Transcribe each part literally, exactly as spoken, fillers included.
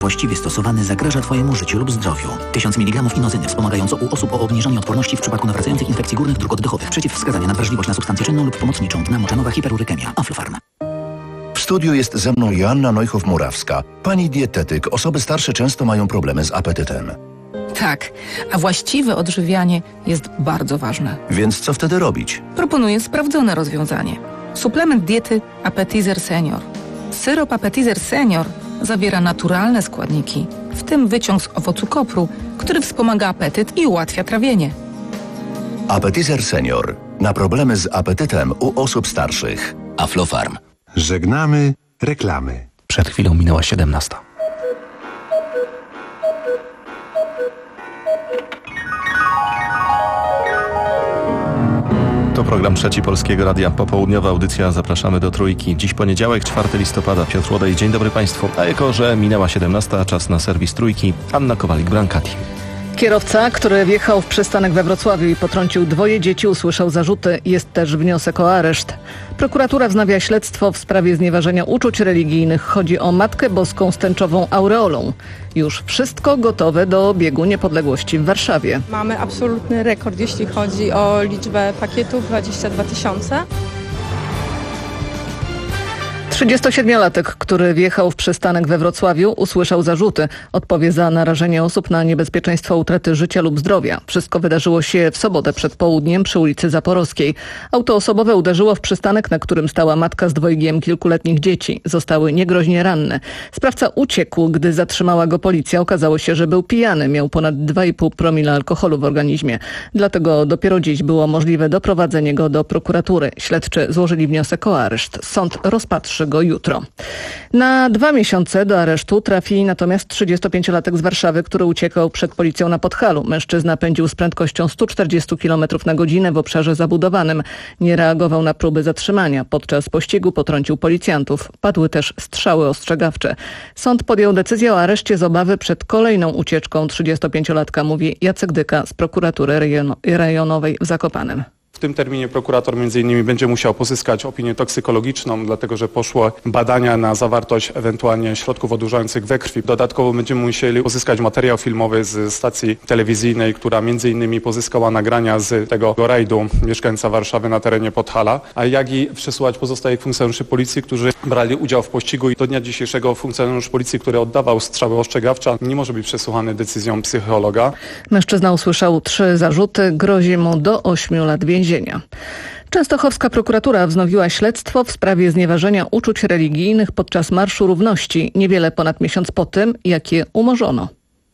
właściwie stosowany zagraża Twojemu życiu lub zdrowiu. tysiąc miligramów inozyny wspomagająco u osób o obniżonej odporności w przypadku nawracających infekcji górnych dróg oddechowych. Przeciwwskazania na wrażliwość na substancję czynną lub pomocniczą. Dna moczanowa hiperurykemia. Aflofarm. W studiu jest ze mną Joanna Neuchow-Murawska. Pani dietetyk. Osoby starsze często mają problemy z apetytem. Tak, a właściwe odżywianie jest bardzo ważne. Więc co wtedy robić? Proponuję sprawdzone rozwiązanie. Suplement diety Appetizer Senior. Syrop Appetizer Senior zawiera naturalne składniki, w tym wyciąg z owocu kopru, który wspomaga apetyt i ułatwia trawienie. Appetizer Senior. Na problemy z apetytem u osób starszych. Aflofarm. Żegnamy reklamy. Przed chwilą minęła siedemnasta. To program Trzeci Polskiego Radia. Popołudniowa audycja. Zapraszamy do Trójki. Dziś poniedziałek, czwartego listopada. Piotr Łodej. Dzień dobry Państwu. A jako, że minęła siedemnasta, czas na serwis Trójki. Anna Kowalik-Brankati. Kierowca, który wjechał w przystanek we Wrocławiu i potrącił dwoje dzieci, usłyszał zarzuty. Jest też wniosek o areszt. Prokuratura wznawia śledztwo w sprawie znieważenia uczuć religijnych. Chodzi o Matkę Boską z tęczową aureolą. Już wszystko gotowe do biegu niepodległości w Warszawie. Mamy absolutny rekord, jeśli chodzi o liczbę pakietów, dwadzieścia dwa tysiące. trzydziestosiedmiolatek, który wjechał w przystanek we Wrocławiu, usłyszał zarzuty. Odpowie za narażenie osób na niebezpieczeństwo utraty życia lub zdrowia. Wszystko wydarzyło się w sobotę przed południem przy ulicy Zaporowskiej. Auto osobowe uderzyło w przystanek, na którym stała matka z dwojgiem kilkuletnich dzieci. Zostały niegroźnie ranne. Sprawca uciekł, gdy zatrzymała go policja. Okazało się, że był pijany. Miał ponad dwa i pół promila alkoholu w organizmie. Dlatego dopiero dziś było możliwe doprowadzenie go do prokuratury. Śledczy złożyli wniosek o areszt. Sąd rozpatrzy go jutro. Na dwa miesiące do aresztu trafi natomiast trzydziestopięciolatek z Warszawy, który uciekał przed policją na Podhalu. Mężczyzna pędził z prędkością sto czterdzieści kilometrów na godzinę w obszarze zabudowanym. Nie reagował na próby zatrzymania. Podczas pościgu potrącił policjantów. Padły też strzały ostrzegawcze. Sąd podjął decyzję o areszcie z obawy przed kolejną ucieczką trzydziestopięciolatka, mówi Jacek Dyka z prokuratury rejon- rejonowej w Zakopanem. W tym terminie prokurator między innymi będzie musiał pozyskać opinię toksykologiczną, dlatego że poszło badania na zawartość ewentualnie środków odurzających we krwi. Dodatkowo będziemy musieli pozyskać materiał filmowy z stacji telewizyjnej, która między innymi pozyskała nagrania z tego rajdu mieszkańca Warszawy na terenie Podhala, a jak i przesłuchać pozostałych funkcjonariuszy policji, którzy brali udział w pościgu i do dnia dzisiejszego funkcjonariusz policji, który oddawał strzały ostrzegawcze, nie może być przesłuchany decyzją psychologa. Mężczyzna usłyszał trzy zarzuty, grozi mu do ośmiu lat więzienia. Częstochowska prokuratura wznowiła śledztwo w sprawie znieważenia uczuć religijnych podczas Marszu Równości, niewiele ponad miesiąc po tym, jak je umorzono.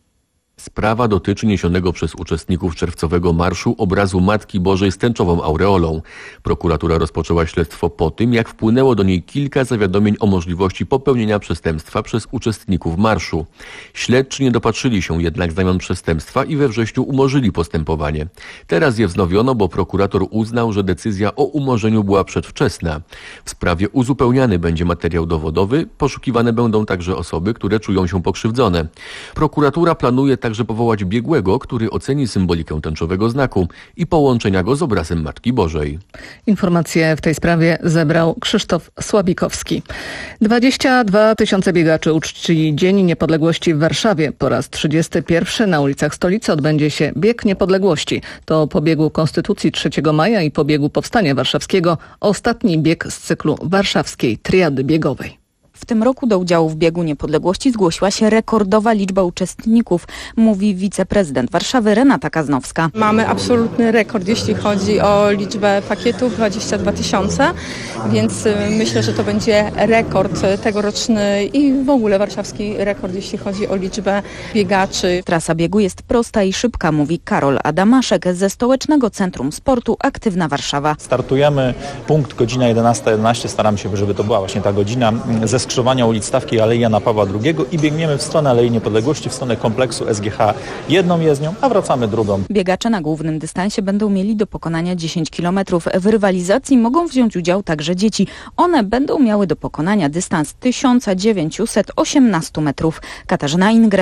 Sprawa dotyczy niesionego przez uczestników czerwcowego marszu obrazu Matki Bożej z tęczową aureolą. Prokuratura rozpoczęła śledztwo po tym, jak wpłynęło do niej kilka zawiadomień o możliwości popełnienia przestępstwa przez uczestników marszu. Śledczy nie dopatrzyli się jednak znamion przestępstwa i we wrześniu umorzyli postępowanie. Teraz je wznowiono, bo prokurator uznał, że decyzja o umorzeniu była przedwczesna. W sprawie uzupełniany będzie materiał dowodowy, poszukiwane będą także osoby, które czują się pokrzywdzone. Prokuratura planuje także powołać biegłego, który oceni symbolikę tęczowego znaku i połączenia go z obrazem Matki Bożej. Informacje w tej sprawie zebrał Krzysztof Słabikowski. dwadzieścia dwa tysiące biegaczy uczci Dzień Niepodległości w Warszawie. Po raz trzydziesty pierwszy na ulicach stolicy odbędzie się Bieg Niepodległości. To po biegu Konstytucji trzeciego maja i po biegu Powstania Warszawskiego ostatni bieg z cyklu warszawskiej triady biegowej. W tym roku do udziału w Biegu Niepodległości zgłosiła się rekordowa liczba uczestników, mówi wiceprezydent Warszawy Renata Kaznowska. Mamy absolutny rekord, jeśli chodzi o liczbę pakietów, dwadzieścia dwa tysiące, więc myślę, że to będzie rekord tegoroczny i w ogóle warszawski rekord, jeśli chodzi o liczbę biegaczy. Trasa biegu jest prosta i szybka, mówi Karol Adamaszek ze Stołecznego Centrum Sportu Aktywna Warszawa. Startujemy, punkt godzina jedenasta jedenaście, staramy się, żeby to była właśnie ta godzina ze skrzyżowania ulic Stawki i Alei Jana Pawła drugiego i biegniemy w stronę Alei Niepodległości, w stronę kompleksu S G H jedną jezdnią, a wracamy drugą. Biegacze na głównym dystansie będą mieli do pokonania dziesięć kilometrów. W rywalizacji mogą wziąć udział także dzieci. One będą miały do pokonania dystans tysiąc dziewięćset osiemnaście metrów. Katarzyna Ingram,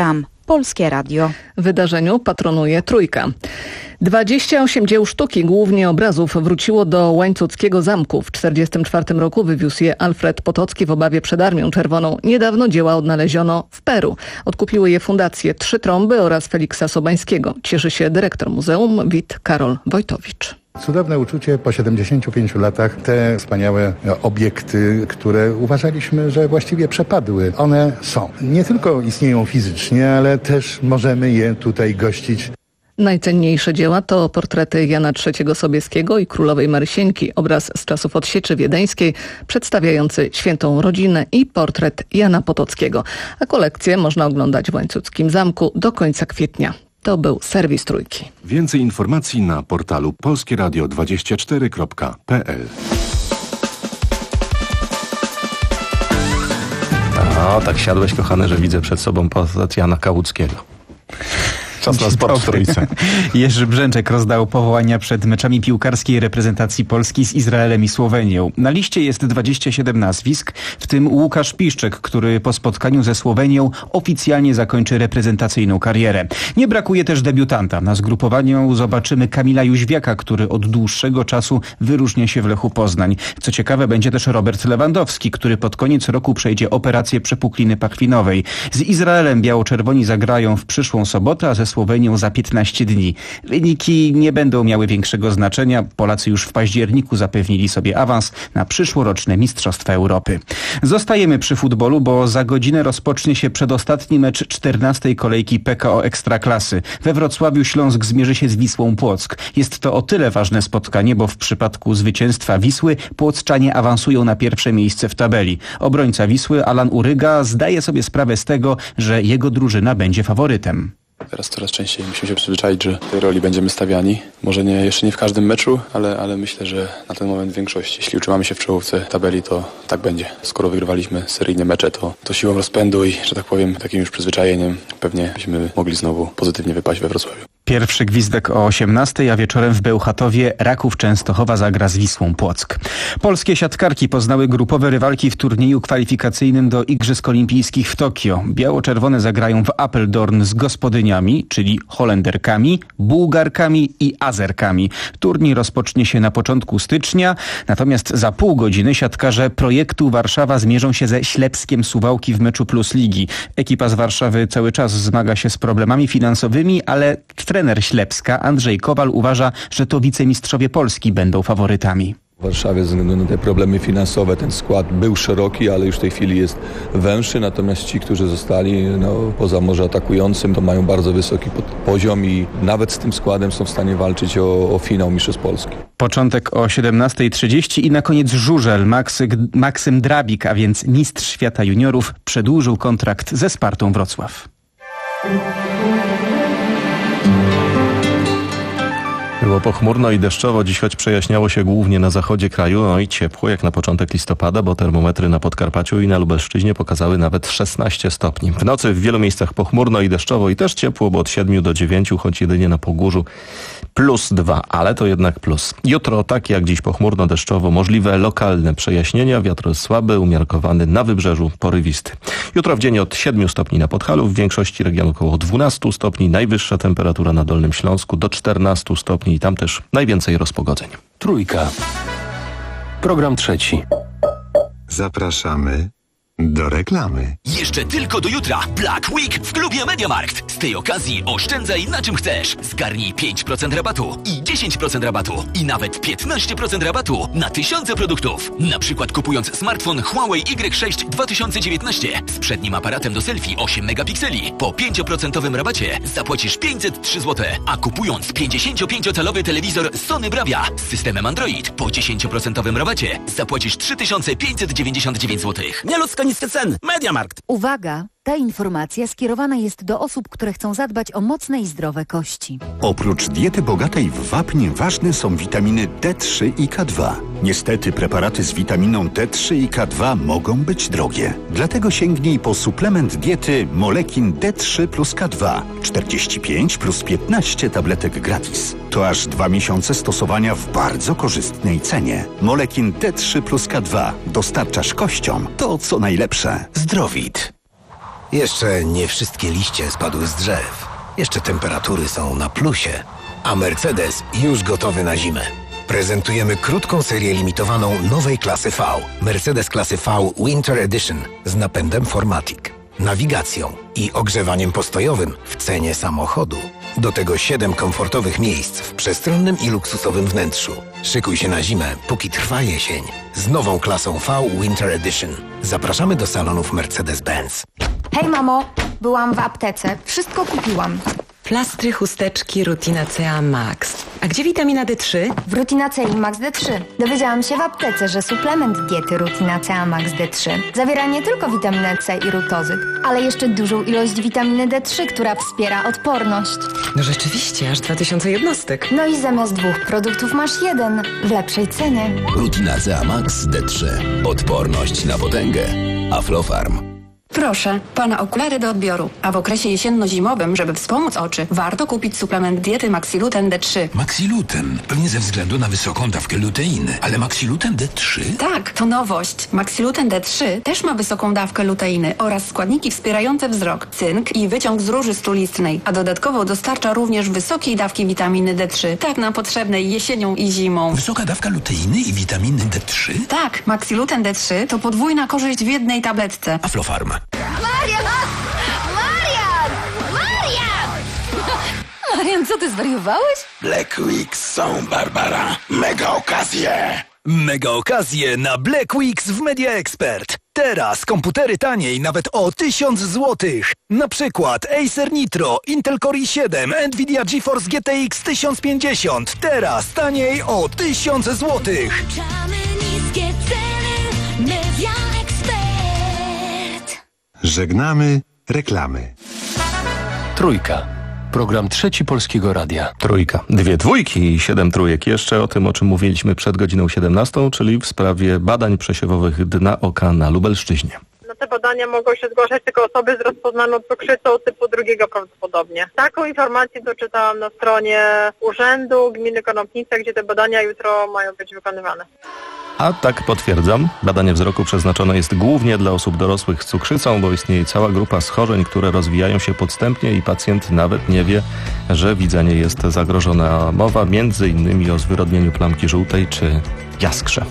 Polskie Radio. Wydarzeniu patronuje Trójka. dwadzieścia osiem dzieł sztuki, głównie obrazów, wróciło do Łańcuckiego Zamku. W czterdziestym czwartym roku wywiózł je Alfred Potocki w obawie przed Armią Czerwoną. Niedawno dzieła odnaleziono w Peru. Odkupiły je fundacje Trzy Trąby oraz Feliksa Sobańskiego. Cieszy się dyrektor muzeum Wit Karol Wojtowicz. Cudowne uczucie po siedemdziesięciu pięciu latach. Te wspaniałe obiekty, które uważaliśmy, że właściwie przepadły, one są. Nie tylko istnieją fizycznie, ale też możemy je tutaj gościć. Najcenniejsze dzieła to portrety Jana trzeciego Sobieskiego i królowej Marysieńki, obraz z czasów odsieczy wiedeńskiej przedstawiający świętą rodzinę i portret Jana Potockiego. A kolekcję można oglądać w Łańcuckim Zamku do końca kwietnia. To był serwis Trójki. Więcej informacji na portalu polskie radio dwadzieścia cztery kropka p l. O, tak siadłeś, kochany, że widzę przed sobą postać Jana Kałuckiego. Czas na sport w Trójce. Jerzy Brzęczek rozdał powołania przed meczami piłkarskiej reprezentacji Polski z Izraelem i Słowenią. Na liście jest dwadzieścia siedem nazwisk, w tym Łukasz Piszczek, który po spotkaniu ze Słowenią oficjalnie zakończy reprezentacyjną karierę. Nie brakuje też debiutanta. Na zgrupowaniu zobaczymy Kamila Jóźwiaka, który od dłuższego czasu wyróżnia się w Lechu Poznań. Co ciekawe, będzie też Robert Lewandowski, który pod koniec roku przejdzie operację przepukliny pachwinowej. Z Izraelem biało-czerwoni zagrają w przyszłą sobotę, a ze Słowenią za piętnaście dni. Wyniki nie będą miały większego znaczenia. Polacy już w październiku zapewnili sobie awans na przyszłoroczne Mistrzostwa Europy. Zostajemy przy futbolu, bo za godzinę rozpocznie się przedostatni mecz czternastej kolejki P K O Ekstraklasy. We Wrocławiu Śląsk zmierzy się z Wisłą Płock. Jest to o tyle ważne spotkanie, bo w przypadku zwycięstwa Wisły płockczanie awansują na pierwsze miejsce w tabeli. Obrońca Wisły Alan Uryga zdaje sobie sprawę z tego, że jego drużyna będzie faworytem. Teraz coraz częściej musimy się przyzwyczaić, że w tej roli będziemy stawiani. Może nie, jeszcze nie w każdym meczu, ale, ale myślę, że na ten moment większość. Jeśli utrzymamy się w czołówce tabeli, to tak będzie. Skoro wygrywaliśmy seryjne mecze, to, to siłą rozpędu i, że tak powiem, takim już przyzwyczajeniem pewnie byśmy mogli znowu pozytywnie wypaść we Wrocławiu. Pierwszy gwizdek o osiemnastej, a wieczorem w Bełchatowie Raków Częstochowa zagra z Wisłą Płock. Polskie siatkarki poznały grupowe rywalki w turnieju kwalifikacyjnym do Igrzysk Olimpijskich w Tokio. Biało-czerwone zagrają w Apeldoorn z gospodyniami, czyli Holenderkami, Bułgarkami i Azerkami. Turniej rozpocznie się na początku stycznia, natomiast za pół godziny siatkarze projektu Warszawa zmierzą się ze Ślepskiem Suwałki w meczu Plus Ligi. Ekipa z Warszawy cały czas zmaga się z problemami finansowymi, ale trener Ślepska Andrzej Kowal uważa, że to wicemistrzowie Polski będą faworytami. W Warszawie ze względu na te problemy finansowe ten skład był szeroki, ale już w tej chwili jest węższy, natomiast ci, którzy zostali no, poza może atakującym, to mają bardzo wysoki poziom i nawet z tym składem są w stanie walczyć o, o finał Mistrzostw Polski. Początek o siedemnastej trzydzieści i na koniec żużel. Maksyk, Maksym Drabik, a więc mistrz świata juniorów, przedłużył kontrakt ze Spartą Wrocław. Było pochmurno i deszczowo, dziś choć przejaśniało się głównie na zachodzie kraju, no i ciepło jak na początek listopada, bo termometry na Podkarpaciu i na Lubelszczyźnie pokazały nawet szesnaście stopni. W nocy w wielu miejscach pochmurno i deszczowo i też ciepło, bo od siedmiu do dziewięciu, choć jedynie na Pogórzu plus dwa, ale to jednak plus. Jutro tak jak dziś pochmurno, deszczowo, możliwe lokalne przejaśnienia, wiatr słaby, umiarkowany, na wybrzeżu porywisty. Jutro w dzień od siedmiu stopni na Podhalu, w większości regionu około dwunastu stopni, najwyższa temperatura na Dolnym Śląsku do czternastu stopni i tam też najwięcej rozpogodzeń. Trójka. Program trzeci. Zapraszamy do reklamy. Jeszcze tylko do jutra Black Week w klubie MediaMarkt. Z tej okazji oszczędzaj na czym chcesz. Zgarnij pięć procent rabatu i dziesięć procent rabatu i nawet piętnaście procent rabatu na tysiące produktów. Na przykład kupując smartfon Huawei Y sześć dwa tysiące dziewiętnaście z przednim aparatem do selfie osiem megapikseli po pięć procent rabacie zapłacisz pięćset trzy złote, a kupując pięćdziesięciopięciocalowy telewizor Sony Bravia z systemem Android po dziesięć procent rabacie zapłacisz trzy tysiące pięćset dziewięćdziesiąt dziewięć złotych. Nie ludzko niskie ceny. MediaMarkt. Uwaga! Ta informacja skierowana jest do osób, które chcą zadbać o mocne i zdrowe kości. Oprócz diety bogatej w wapń ważne są witaminy D trzy i K dwa. Niestety preparaty z witaminą D trzy i K dwa mogą być drogie. Dlatego sięgnij po suplement diety Molekin D trzy plus K dwa. czterdzieści pięć plus piętnaście tabletek gratis. To aż dwa miesiące stosowania w bardzo korzystnej cenie. Molekin D trzy plus K dwa. Dostarczasz kościom to, co najlepsze. Zdrowit. Jeszcze nie wszystkie liście spadły z drzew. Jeszcze temperatury są na plusie. A Mercedes już gotowy na zimę. Prezentujemy krótką serię limitowaną nowej klasy V. Mercedes klasy V Winter Edition z napędem four matic, nawigacją i ogrzewaniem postojowym w cenie samochodu. Do tego siedem komfortowych miejsc w przestronnym i luksusowym wnętrzu. Szykuj się na zimę, póki trwa jesień. Z nową klasą V Winter Edition. Zapraszamy do salonów Mercedes-Benz. Hej mamo, byłam w aptece. Wszystko kupiłam. Plastry, chusteczki, Rutina C A Max. A gdzie witamina D trzy? W Rutina C I Max D trzy. Dowiedziałam się w aptece, że suplement diety Rutina C A Max D trzy zawiera nie tylko witaminę C i rutozyt, ale jeszcze dużą ilość witaminy D trzy, która wspiera odporność. No rzeczywiście, aż dwa tysiące jednostek. No i zamiast dwóch produktów masz jeden w lepszej cenie. Rutina C A Max D trzy. Odporność na potęgę. Aflofarm. Proszę, pana okulary do odbioru. A w okresie jesienno-zimowym, żeby wspomóc oczy, warto kupić suplement diety Maxiluten D trzy. Maxiluten? Pewnie ze względu na wysoką dawkę luteiny. Ale Maxiluten D trzy? Tak, to nowość. Maxiluten D trzy też ma wysoką dawkę luteiny oraz składniki wspierające wzrok, cynk i wyciąg z róży stulistnej. A dodatkowo dostarcza również wysokiej dawki witaminy D trzy, tak nam potrzebnej jesienią i zimą. Wysoka dawka luteiny i witaminy D trzy? Tak, Maxiluten D trzy to podwójna korzyść w jednej tabletce. Aflofarm. Marian! Marian! Marian! Marian, co ty zwariowałeś? Black Weeks są, Barbara. Mega okazje! Mega okazje na Black Weeks w Media Expert. Teraz komputery taniej nawet o tysiąc złotych. Na przykład Acer Nitro, Intel Core i siedem, Nvidia GeForce G T X tysiąc pięćdziesiąt. Teraz taniej o tysiąc złotych. Niskie ceny, Media Expert. Żegnamy reklamy. Trójka. Program Trzeci Polskiego Radia. Trójka. Dwie dwójki i siedem trójek. Jeszcze o tym, o czym mówiliśmy przed godziną siedemnastą, czyli w sprawie badań przesiewowych dna oka na Lubelszczyźnie. Na te badania mogą się zgłaszać tylko osoby z rozpoznaną cukrzycą typu drugiego prawdopodobnie. Taką informację doczytałam na stronie Urzędu Gminy Konopnice, gdzie te badania jutro mają być wykonywane. A tak potwierdzam, badanie wzroku przeznaczone jest głównie dla osób dorosłych z cukrzycą, bo istnieje cała grupa schorzeń, które rozwijają się podstępnie i pacjent nawet nie wie, że widzenie jest zagrożone. A mowa między innymi o zwyrodnieniu plamki żółtej czy jaskrze.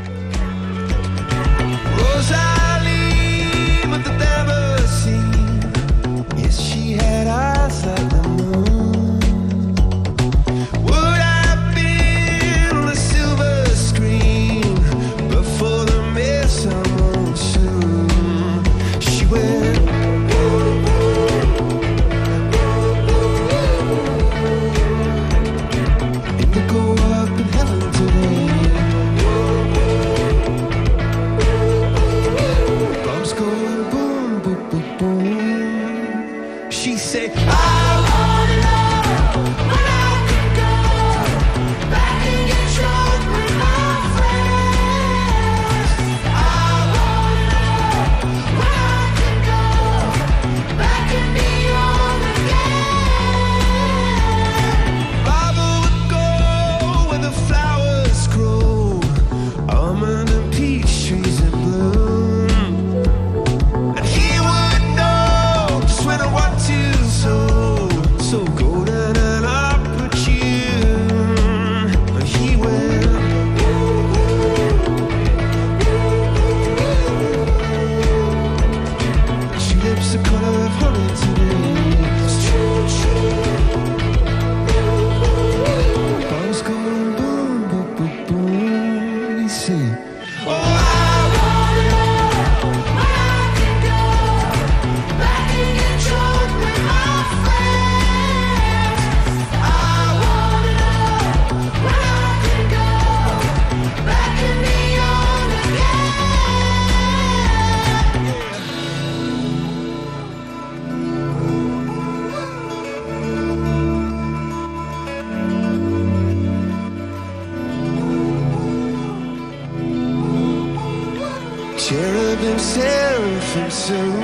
Cherubim, seraphim soon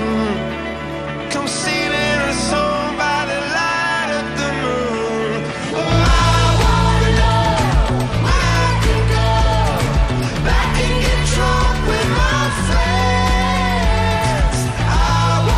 come singing a song by the light of the moon. Oh, I wanna know where I can go back and get drunk with my friends. I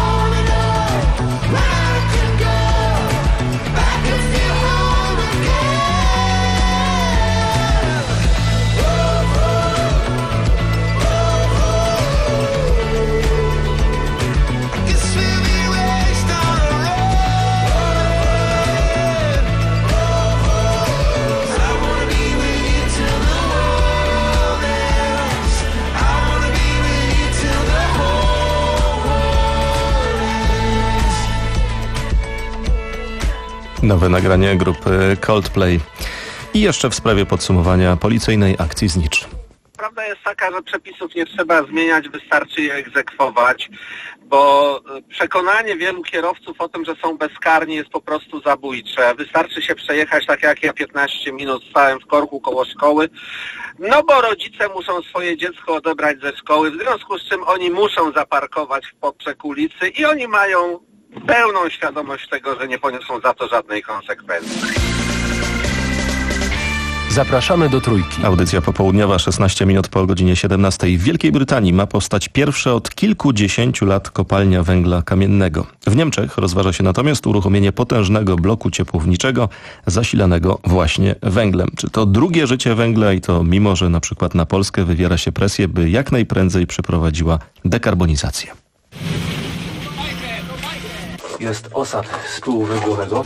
Nowe nagranie grupy Coldplay. I jeszcze w sprawie podsumowania policyjnej akcji Znicz. Prawda jest taka, że przepisów nie trzeba zmieniać, wystarczy je egzekwować, bo przekonanie wielu kierowców o tym, że są bezkarni, jest po prostu zabójcze. Wystarczy się przejechać, tak jak ja piętnaście minut stałem w korku koło szkoły, no bo rodzice muszą swoje dziecko odebrać ze szkoły, w związku z czym oni muszą zaparkować w poprzek ulicy i oni mają pełną świadomość tego, że nie poniosą za to żadnej konsekwencji. Zapraszamy do Trójki. Audycja popołudniowa, szesnaście minut po godzinie siedemnastej. W Wielkiej Brytanii ma powstać pierwsza od kilkudziesięciu lat kopalnia węgla kamiennego. W Niemczech rozważa się natomiast uruchomienie potężnego bloku ciepłowniczego zasilanego właśnie węglem. Czy to drugie życie węgla i to mimo, że na przykład na Polskę wywiera się presję, by jak najprędzej przeprowadziła dekarbonizację. Jest osad z pyłu węglowego.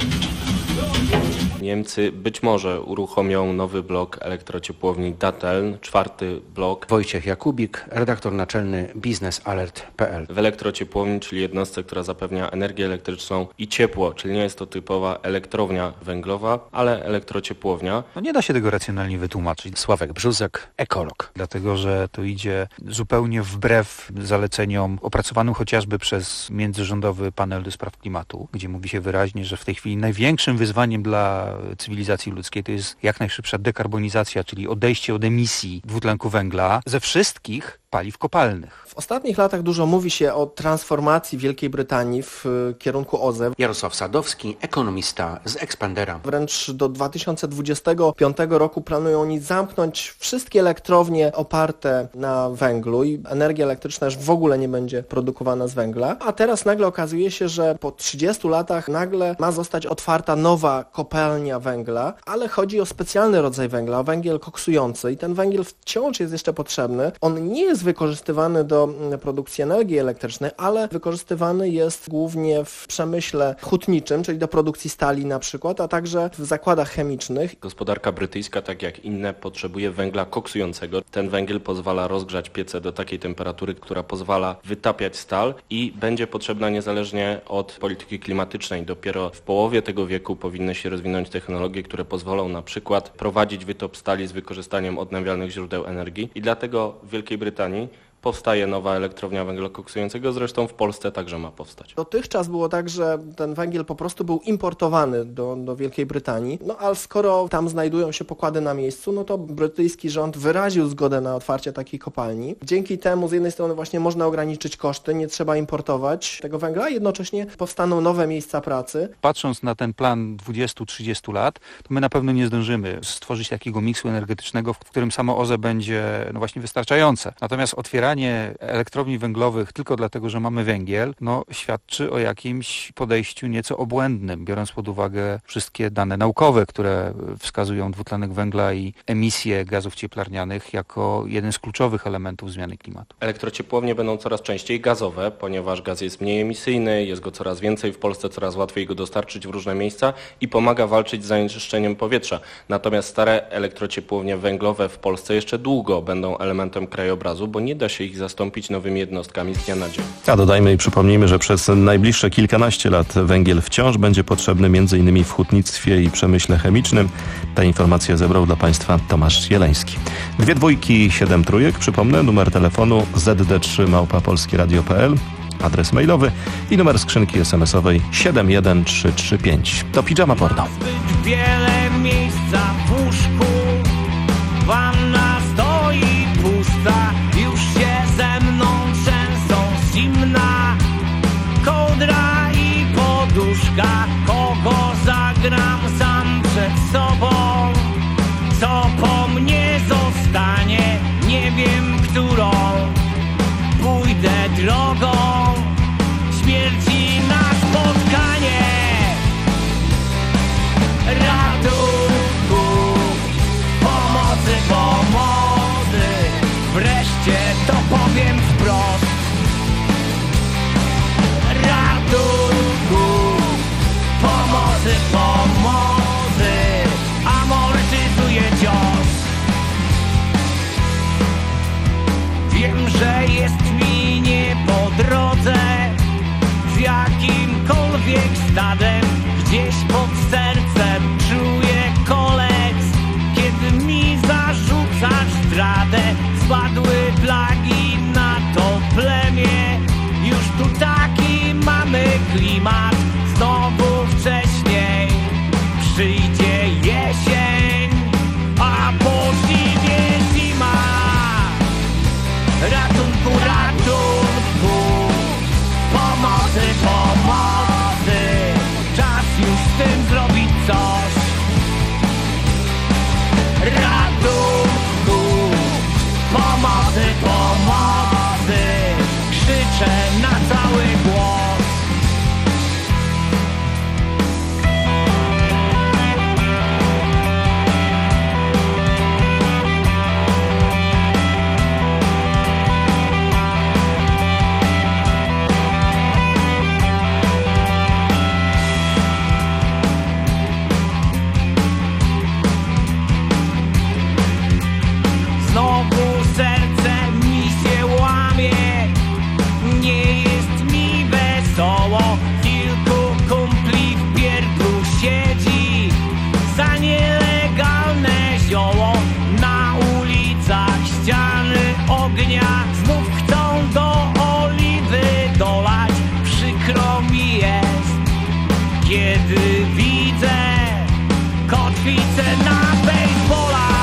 Niemcy być może uruchomią nowy blok elektrociepłowni Datteln, czwarty blok. Wojciech Jakubik, redaktor naczelny biznes alert kropka p l. W elektrociepłowni, czyli jednostce, która zapewnia energię elektryczną i ciepło, czyli nie jest to typowa elektrownia węglowa, ale elektrociepłownia. No nie da się tego racjonalnie wytłumaczyć. Sławek Brzuzek, ekolog. Dlatego, że to idzie zupełnie wbrew zaleceniom opracowanym chociażby przez międzyrządowy panel do spraw klimatu, gdzie mówi się wyraźnie, że w tej chwili największym wyzwaniem dla cywilizacji ludzkiej to jest jak najszybsza dekarbonizacja, czyli odejście od emisji dwutlenku węgla ze wszystkich paliw kopalnych. W ostatnich latach dużo mówi się o transformacji Wielkiej Brytanii w kierunku O Z E. Jarosław Sadowski, ekonomista z Expandera. Wręcz do dwa tysiące dwudziestego piątego roku planują oni zamknąć wszystkie elektrownie oparte na węglu i energia elektryczna już w ogóle nie będzie produkowana z węgla. A teraz nagle okazuje się, że po trzydziestu latach nagle ma zostać otwarta nowa kopalnia węgla, ale chodzi o specjalny rodzaj węgla, o węgiel koksujący i ten węgiel wciąż jest jeszcze potrzebny. On nie jest wykorzystywany do produkcji energii elektrycznej, ale wykorzystywany jest głównie w przemyśle hutniczym, czyli do produkcji stali na przykład, a także w zakładach chemicznych. Gospodarka brytyjska, tak jak inne, potrzebuje węgla koksującego. Ten węgiel pozwala rozgrzać piece do takiej temperatury, która pozwala wytapiać stal i będzie potrzebna niezależnie od polityki klimatycznej. Dopiero w połowie tego wieku powinny się rozwinąć technologie, które pozwolą na przykład prowadzić wytop stali z wykorzystaniem odnawialnych źródeł energii i dlatego w Wielkiej Brytanii powstaje nowa elektrownia węgla koksującego, zresztą w Polsce także ma powstać. Dotychczas było tak, że ten węgiel po prostu był importowany do, do Wielkiej Brytanii, no ale skoro tam znajdują się pokłady na miejscu, no to brytyjski rząd wyraził zgodę na otwarcie takiej kopalni. Dzięki temu z jednej strony właśnie można ograniczyć koszty, nie trzeba importować tego węgla, a jednocześnie powstaną nowe miejsca pracy. Patrząc na ten plan dwudziestu trzydziestu lat, to my na pewno nie zdążymy stworzyć takiego miksu energetycznego, w którym samo O Z E będzie no właśnie wystarczające. Natomiast otwieranie elektrowni węglowych tylko dlatego, że mamy węgiel, no świadczy o jakimś podejściu nieco obłędnym, biorąc pod uwagę wszystkie dane naukowe, które wskazują dwutlenek węgla i emisję gazów cieplarnianych jako jeden z kluczowych elementów zmiany klimatu. Elektrociepłownie będą coraz częściej gazowe, ponieważ gaz jest mniej emisyjny, jest go coraz więcej w Polsce, coraz łatwiej go dostarczyć w różne miejsca i pomaga walczyć z zanieczyszczeniem powietrza. Natomiast stare elektrociepłownie węglowe w Polsce jeszcze długo będą elementem krajobrazu, bo nie da się ich zastąpić nowymi jednostkami z dnia na dzień. A dodajmy i przypomnijmy, że przez najbliższe kilkanaście lat węgiel wciąż będzie potrzebny m.in. w hutnictwie i przemyśle chemicznym. Tę informację zebrał dla Państwa Tomasz Jeleński. Dwie dwójki, siedem trójek. Przypomnę, numer telefonu zet de trzy małpa polskieradio kropka p l, adres mailowy i numer skrzynki es em esowej siedem jeden trzy trzy pięć. To Pijama Porno. Zbyt wiele miejsca w łóżku, wanna stoi pusta, już się ze mną trzęsą zimna kołdra i poduszka. Kogo zagram sam przed sobą, co po mnie zostanie, nie wiem którą pójdę drogą śmierci na spotkanie. Ratunku, pomocy, pomocy, wreszcie to powiem wprost. Ratunku, pomocy, pomocy, amortyzuje cios. Wiem, że jest mi nie po drodze, z jakimkolwiek stadem gdzieś pod sercem klimat znowu wcześniej. Przyjdzie jesień, a po zimie zima. Ratunku, ratunku, pomocy, pomocy. Czas już z tym zrobić coś. Ratunku, pomocy, pomocy. Krzyczę na cały głos. Znowu serce mi się łamie, nie jest mi wesoło. Kilku kumpli w pierdlu siedzi za nielegalne zioło. Na ulicach ściany ognia znów chcą do oliwy dolać. Przykro mi jest, kiedy widzę kotwicę na bejsbolach.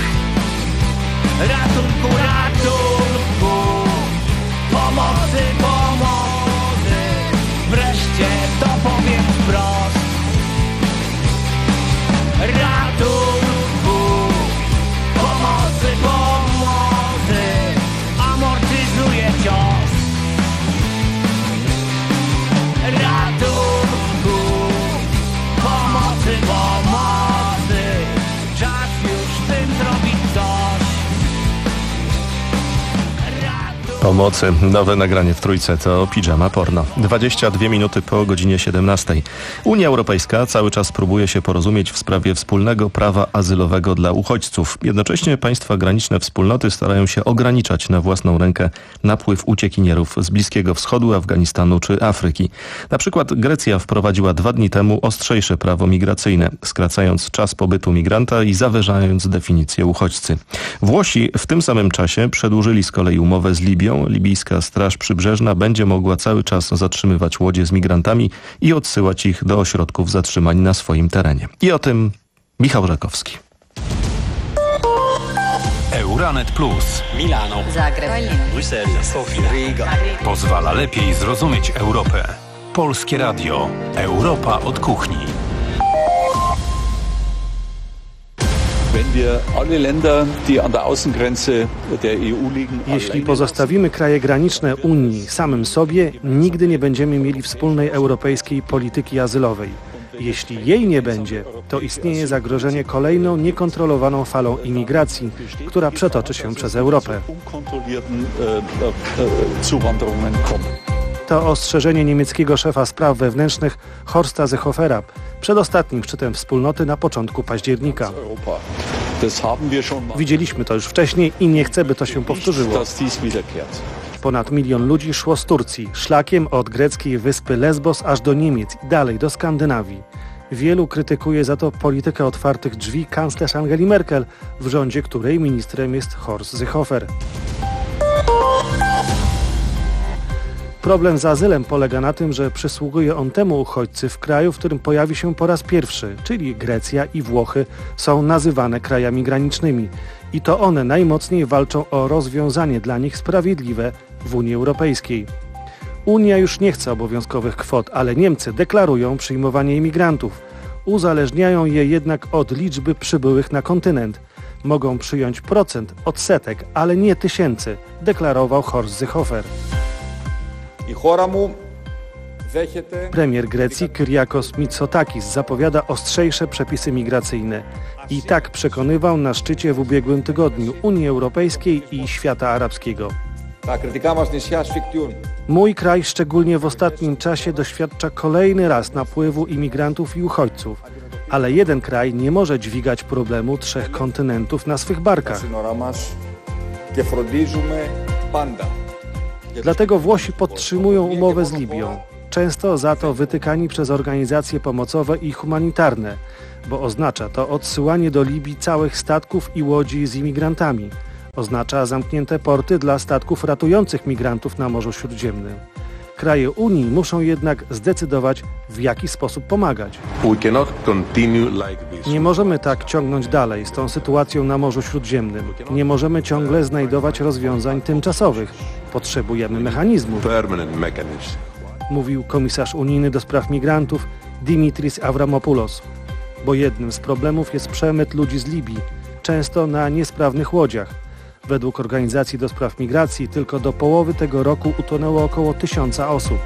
Ratunku, ratunku, pomocy, pomocy. Wreszcie to powiem wprost. Ratunku, pomocy, pomocy. Amortyzuje cios. Ratunku, pomocy, pomocy. Czas już z tym zrobić coś. Pomocy. Nowe nagranie w Trójce to Pijama Porno. dwadzieścia dwie minuty po godzinie siedemnastej. Unia Europejska cały czas próbuje się porozumieć w sprawie wspólnego prawa azylowego dla uchodźców. Jednocześnie państwa graniczne wspólnoty starają się ograniczać na własną rękę napływ uciekinierów z Bliskiego Wschodu, Afganistanu czy Afryki. Na przykład Grecja wprowadziła dwa dni temu ostrzejsze prawo migracyjne, skracając czas pobytu migranta i zawyżając definicję uchodźcy. Włosi w tym samym czasie przedłużyli z kolei umowę z Libią. Libijska Straż Przybrzeżna będzie mogła cały czas zatrzymywać łodzie z migrantami i odsyłać ich do ośrodków zatrzymań na swoim terenie. I o tym Michał Żakowski. Euranet Plus. Milano. Zagreb. Bruksela. Sofia. Riga. Pozwala lepiej zrozumieć Europę. Polskie Radio. Europa od kuchni. Jeśli pozostawimy kraje graniczne Unii samym sobie, nigdy nie będziemy mieli wspólnej europejskiej polityki azylowej. Jeśli jej nie będzie, to istnieje zagrożenie kolejną niekontrolowaną falą imigracji, która przetoczy się przez Europę. To ostrzeżenie niemieckiego szefa spraw wewnętrznych Horsta Seehofera przed ostatnim szczytem wspólnoty na początku października. Widzieliśmy to już wcześniej i nie chcę, by to się powtórzyło. Ponad milion ludzi szło z Turcji, szlakiem od greckiej wyspy Lesbos aż do Niemiec i dalej do Skandynawii. Wielu krytykuje za to politykę otwartych drzwi kanclerz Angeli Merkel, w rządzie której ministrem jest Horst Seehofer. Problem z azylem polega na tym, że przysługuje on temu uchodźcy w kraju, w którym pojawi się po raz pierwszy, czyli Grecja i Włochy są nazywane krajami granicznymi. I to one najmocniej walczą o rozwiązanie dla nich sprawiedliwe w Unii Europejskiej. Unia już nie chce obowiązkowych kwot, ale Niemcy deklarują przyjmowanie imigrantów. Uzależniają je jednak od liczby przybyłych na kontynent. Mogą przyjąć procent, odsetek, ale nie tysięcy, deklarował Horst Seehofer. Premier Grecji Kyriakos Mitsotakis zapowiada ostrzejsze przepisy migracyjne. I tak przekonywał na szczycie w ubiegłym tygodniu Unii Europejskiej i świata arabskiego. Mój kraj szczególnie w ostatnim czasie doświadcza kolejny raz napływu imigrantów i uchodźców, ale jeden kraj nie może dźwigać problemu trzech kontynentów na swych barkach. Dlatego Włosi podtrzymują umowę z Libią, często za to wytykani przez organizacje pomocowe i humanitarne, bo oznacza to odsyłanie do Libii całych statków i łodzi z imigrantami. Oznacza zamknięte porty dla statków ratujących migrantów na Morzu Śródziemnym. Kraje Unii muszą jednak zdecydować, w jaki sposób pomagać. Nie możemy tak ciągnąć dalej z tą sytuacją na Morzu Śródziemnym. Nie możemy ciągle znajdować rozwiązań tymczasowych. Potrzebujemy mechanizmu, mówił komisarz unijny do spraw migrantów Dimitris Avramopoulos. Bo jednym z problemów jest przemyt ludzi z Libii, często na niesprawnych łodziach. Według Organizacji do Spraw Migracji tylko do połowy tego roku utonęło około tysiąca osób.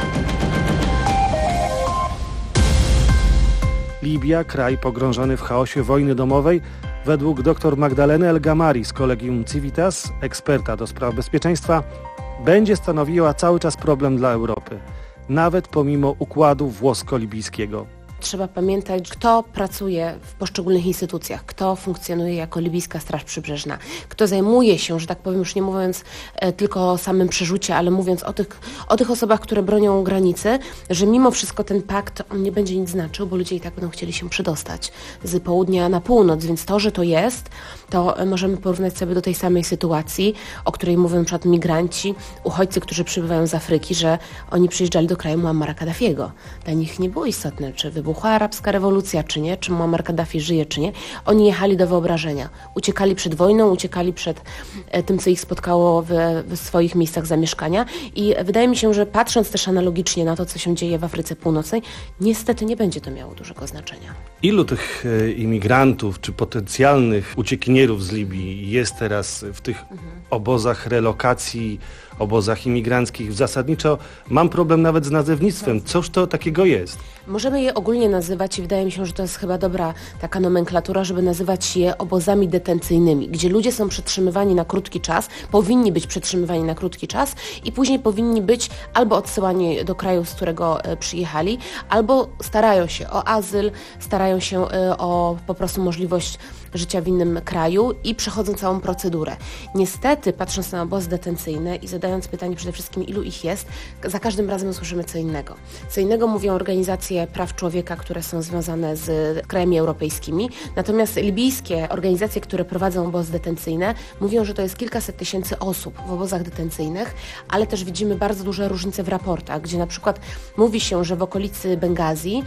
Libia, kraj pogrążony w chaosie wojny domowej, według dr Magdaleny El Gamari z Collegium Civitas, eksperta do spraw bezpieczeństwa, będzie stanowiła cały czas problem dla Europy, nawet pomimo układu włosko-libijskiego. Trzeba pamiętać, kto pracuje w poszczególnych instytucjach, kto funkcjonuje jako libijska Straż Przybrzeżna, kto zajmuje się, że tak powiem, już nie mówiąc e, tylko o samym przerzucie, ale mówiąc o tych, o tych osobach, które bronią granicy, że mimo wszystko ten pakt on nie będzie nic znaczył, bo ludzie i tak będą chcieli się przedostać z południa na północ, więc to, że to jest, to możemy porównać sobie do tej samej sytuacji, o której mówią na przykład migranci, uchodźcy, którzy przybywają z Afryki, że oni przyjeżdżali do kraju Muammara Kaddafiego. Dla nich nie było istotne, czy wybuchła arabska rewolucja, czy nie, czy Muammar Kaddafi żyje, czy nie. Oni jechali do wyobrażenia. Uciekali przed wojną, uciekali przed e, tym, co ich spotkało w, w swoich miejscach zamieszkania i wydaje mi się, że patrząc też analogicznie na to, co się dzieje w Afryce Północnej, niestety nie będzie to miało dużego znaczenia. Ilu tych e, imigrantów, czy potencjalnych uciekinierów z Libii jest teraz w tych mhm. obozach relokacji, obozach imigranckich? Zasadniczo mam problem nawet z nazewnictwem. Cóż to takiego jest? Możemy je ogólnie nazywać i wydaje mi się, że to jest chyba dobra taka nomenklatura, żeby nazywać je obozami detencyjnymi, gdzie ludzie są przetrzymywani na krótki czas, powinni być przetrzymywani na krótki czas i później powinni być albo odsyłani do kraju, z którego e, przyjechali, albo starają się o azyl, starają się e, o po prostu możliwość życia w innym kraju i przechodzą całą procedurę. Niestety, patrząc na obozy detencyjne i zadając pytanie przede wszystkim, ilu ich jest, za każdym razem usłyszymy co innego. Co innego mówią organizacje praw człowieka, które są związane z krajami europejskimi, natomiast libijskie organizacje, które prowadzą obozy detencyjne, mówią, że to jest kilkaset tysięcy osób w obozach detencyjnych, ale też widzimy bardzo duże różnice w raportach, gdzie na przykład mówi się, że w okolicy Bengazji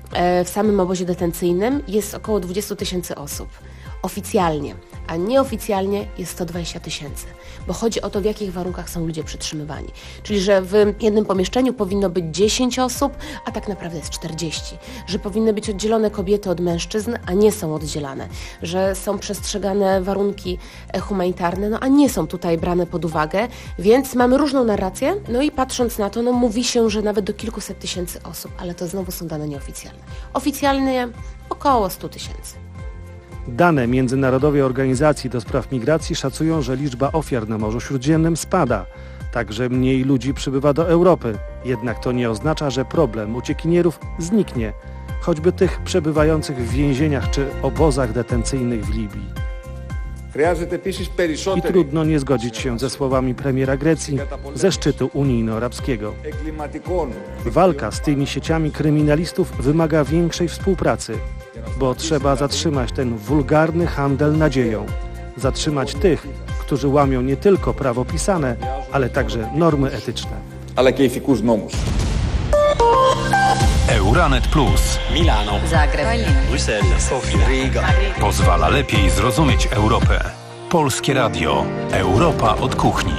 w samym obozie detencyjnym jest około dwadzieścia tysięcy osób. Oficjalnie, a nieoficjalnie jest sto dwadzieścia tysięcy, bo chodzi o to, w jakich warunkach są ludzie przetrzymywani. Czyli, że w jednym pomieszczeniu powinno być dziesięć osób, a tak naprawdę jest czterdzieści. Że powinny być oddzielone kobiety od mężczyzn, a nie są oddzielane. Że są przestrzegane warunki humanitarne, no a nie są tutaj brane pod uwagę, więc mamy różną narrację. No i patrząc na to, no mówi się, że nawet do kilkuset tysięcy osób, ale to znowu są dane nieoficjalne. Oficjalnie około stu tysięcy. Dane Międzynarodowej Organizacji do Spraw Migracji szacują, że liczba ofiar na Morzu Śródziemnym spada. Także mniej ludzi przybywa do Europy. Jednak to nie oznacza, że problem uciekinierów zniknie, choćby tych przebywających w więzieniach czy obozach detencyjnych w Libii. I trudno nie zgodzić się ze słowami premiera Grecji ze szczytu unijno-arabskiego. Walka z tymi sieciami kryminalistów wymaga większej współpracy, bo trzeba zatrzymać ten wulgarny handel nadzieją. Zatrzymać tych, którzy łamią nie tylko prawo pisane, ale także normy etyczne. Ale και ηθικούς νόμους. Euranet Plus. Milano. Zagreb. Bruksela. Sofia. Riga. Pozwala lepiej zrozumieć Europę. Polskie Radio. Europa od kuchni.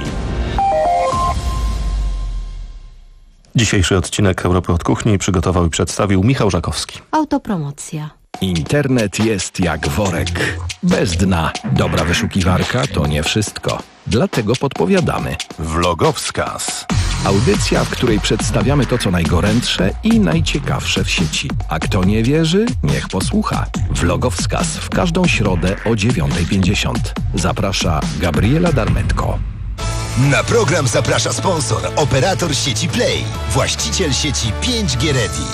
Dzisiejszy odcinek Europy od kuchni przygotował i przedstawił Michał Żakowski. Autopromocja. Internet jest jak worek. Bez dna. Dobra wyszukiwarka to nie wszystko. Dlatego podpowiadamy. Vlogowskaz. Audycja, w której przedstawiamy to, co najgorętsze i najciekawsze w sieci. A kto nie wierzy, niech posłucha. Vlogowskaz w każdą środę o dziewiąta pięćdziesiąt. Zaprasza Gabriela Darmetko. Na program zaprasza sponsor, operator sieci Play, właściciel sieci pięć G Ready.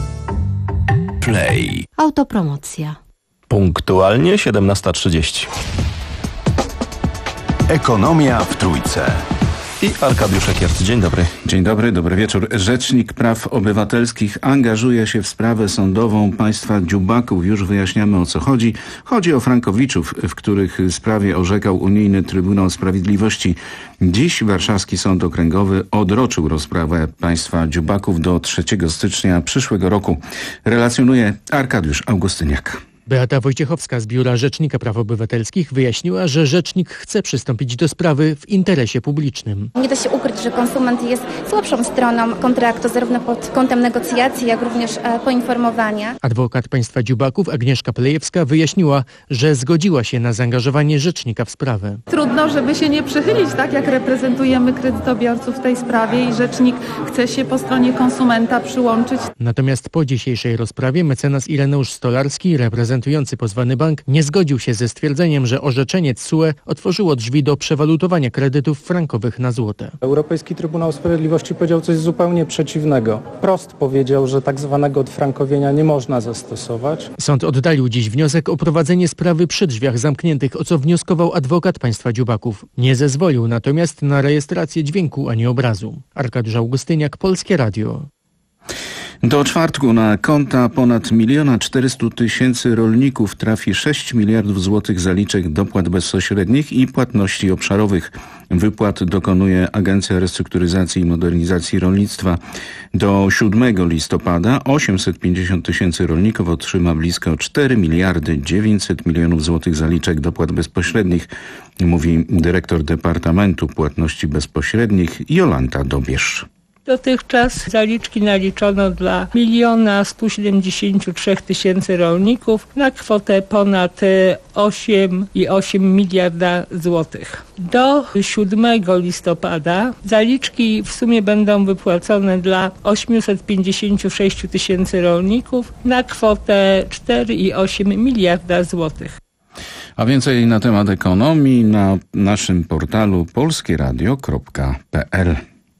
Play. Autopromocja. Punktualnie siedemnasta trzydzieści. Ekonomia w trójce. I Arkadiusz Ekiert. Dzień dobry. Dzień dobry, dobry wieczór. Rzecznik Praw Obywatelskich angażuje się w sprawę sądową państwa dziubaków. Już wyjaśniamy, o co chodzi. Chodzi o frankowiczów, w których sprawie orzekał Unijny Trybunał Sprawiedliwości. Dziś warszawski sąd okręgowy odroczył rozprawę państwa dziubaków do trzeciego stycznia przyszłego roku. Relacjonuje Arkadiusz Augustyniak. Beata Wojciechowska z Biura Rzecznika Praw Obywatelskich wyjaśniła, że rzecznik chce przystąpić do sprawy w interesie publicznym. Nie da się ukryć, że konsument jest słabszą stroną kontraktu, zarówno pod kątem negocjacji, jak również e, poinformowania. Adwokat państwa dziubaków Agnieszka Plejewska wyjaśniła, że zgodziła się na zaangażowanie rzecznika w sprawę. Trudno, żeby się nie przychylić, tak jak reprezentujemy kredytobiorców w tej sprawie i rzecznik chce się po stronie konsumenta przyłączyć. Natomiast po dzisiejszej rozprawie mecenas Ireneusz Stolarski, reprezentujący pozwany bank, nie zgodził się ze stwierdzeniem, że orzeczenie T S U E otworzyło drzwi do przewalutowania kredytów frankowych na złote. Europejski Trybunał Sprawiedliwości powiedział coś zupełnie przeciwnego. Wprost powiedział, że tak zwanego odfrankowienia nie można zastosować. Sąd oddalił dziś wniosek o prowadzenie sprawy przy drzwiach zamkniętych, o co wnioskował adwokat państwa dziubaków. Nie zezwolił natomiast na rejestrację dźwięku ani obrazu. Arkadiusz Augustyniak, Polskie Radio. Do czwartku na konta ponad miliona czterystu tysięcy rolników trafi sześć miliardów złotych zaliczek dopłat bezpośrednich i płatności obszarowych. Wypłat dokonuje Agencja Restrukturyzacji i Modernizacji Rolnictwa. Do siódmego listopada osiemset pięćdziesiąt tysięcy rolników otrzyma blisko cztery miliardy dziewięćset milionów złotych zaliczek dopłat bezpośrednich, mówi dyrektor Departamentu Płatności Bezpośrednich Jolanta Dobierz. Dotychczas zaliczki naliczono dla miliona stu siedemdziesięciu trzech tysięcy rolników na kwotę ponad osiem i osiem miliarda złotych. Do siódmego listopada zaliczki w sumie będą wypłacone dla osiemset pięćdziesięciu sześciu tysięcy rolników na kwotę cztery i osiem miliarda złotych. A więcej na temat ekonomii na naszym portalu polskieradio kropka p l.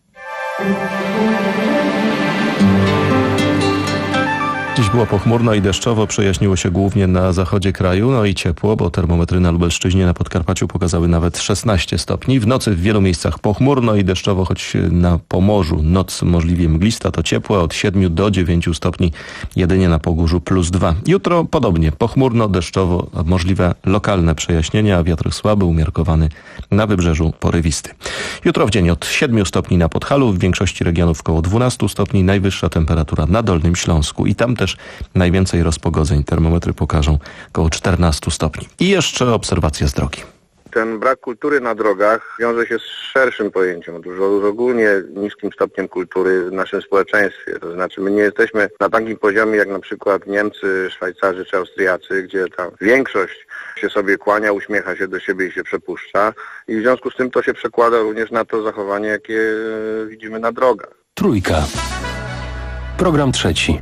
Dziś było pochmurno i deszczowo, przejaśniło się głównie na zachodzie kraju, no i ciepło, bo termometry na Lubelszczyźnie, na Podkarpaciu pokazały nawet szesnaście stopni. W nocy w wielu miejscach pochmurno i deszczowo, choć na Pomorzu noc możliwie mglista, to ciepło, od siedmiu do dziewięciu stopni, jedynie na Pogórzu plus dwa. Jutro podobnie, pochmurno, deszczowo, możliwe lokalne przejaśnienia, a wiatr słaby, umiarkowany, na wybrzeżu porywisty. Jutro w dzień od siedmiu stopni na Podhalu, w większości regionów około dwunastu stopni, najwyższa temperatura na Dolnym Śląsku i tam też najwięcej rozpogodzeń. Termometry pokażą około czternastu stopni. I jeszcze obserwacja z drogi. Ten brak kultury na drogach wiąże się z szerszym pojęciem, otóż ogólnie niskim stopniem kultury w naszym społeczeństwie. To znaczy my nie jesteśmy na takim poziomie jak na przykład Niemcy, Szwajcarzy czy Austriacy, gdzie tam większość się sobie kłania, uśmiecha się do siebie i się przepuszcza. I w związku z tym to się przekłada również na to zachowanie, jakie widzimy na drogach. Trójka. Program trzeci.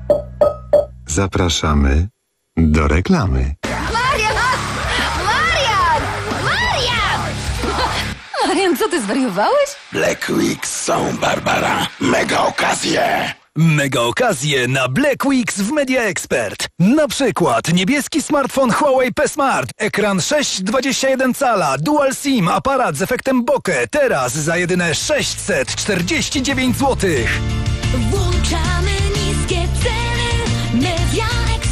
Zapraszamy do reklamy. Marian! Marian! Marian! Marian, co ty zwariowałeś? Black Weeks są, Barbara. Mega okazje. Mega okazje na Black Weeks w Media Expert. Na przykład niebieski smartfon Huawei P Smart, ekran sześć przecinek dwadzieścia jeden cala, dual SIM, aparat z efektem bokeh. Teraz za jedyne sześćset czterdzieści dziewięć złotych. Włączamy niskie ceny. Media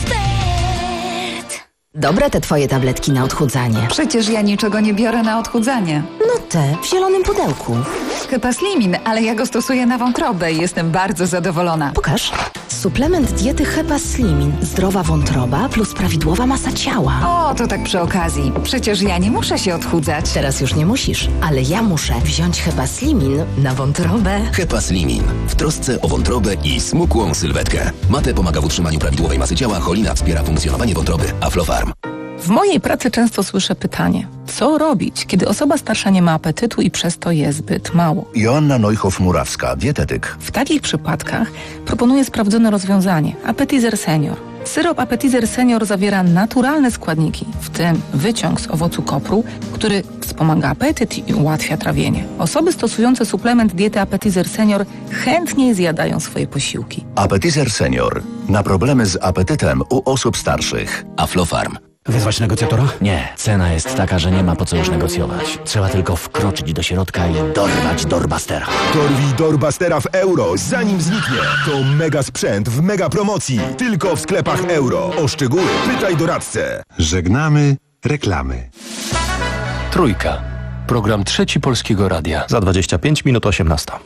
Expert. Dobre te twoje tabletki na odchudzanie. Przecież ja niczego nie biorę na odchudzanie. No te, w zielonym pudełku. Hepaslimin, ale ja go stosuję na wątrobę i jestem bardzo zadowolona. Pokaż. Suplement diety Hepaslimin. Zdrowa wątroba plus prawidłowa masa ciała. O, to tak przy okazji. Przecież ja nie muszę się odchudzać. Teraz już nie musisz, ale ja muszę wziąć Hepaslimin na wątrobę. Hepaslimin. W trosce o wątrobę i smukłą sylwetkę. Mate pomaga w utrzymaniu prawidłowej masy ciała, cholina wspiera funkcjonowanie wątroby. Aflofarm. W mojej pracy często słyszę pytanie, co robić, kiedy osoba starsza nie ma apetytu i przez to je zbyt mało? Joanna Neuchow-Murawska, dietetyk. W takich przypadkach proponuję sprawdzone rozwiązanie – Appetizer Senior. Syrop Appetizer Senior zawiera naturalne składniki, w tym wyciąg z owocu kopru, który wspomaga apetyt i ułatwia trawienie. Osoby stosujące suplement diety Appetizer Senior chętniej zjadają swoje posiłki. Appetizer Senior. Na problemy z apetytem u osób starszych. Aflofarm. Wezwać negocjatora? Nie, cena jest taka, że nie ma po co już negocjować. Trzeba tylko wkroczyć do środka i dorwać Doorbustera. Dorwij Doorbustera w euro, zanim zniknie. To mega sprzęt w mega promocji. Tylko w sklepach euro. O szczegóły pytaj doradcę. Żegnamy reklamy. Trójka. Program Trzeci Polskiego Radia. Za dwadzieścia pięć minut osiemnasta.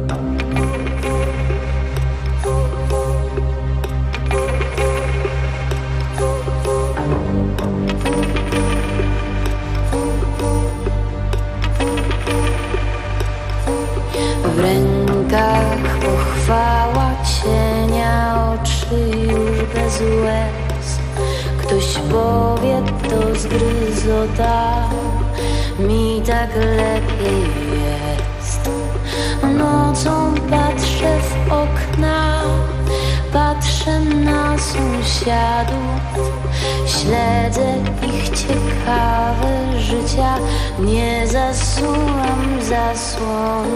W rękach pochwała cienia, oczy już bez łez. Ktoś powie, to zgryzota, mi tak lepiej jest. Nocą patrzę w okna, patrzę na sąsiadów, śledzę ich ciekawe życia, nie zasuwam zasłon.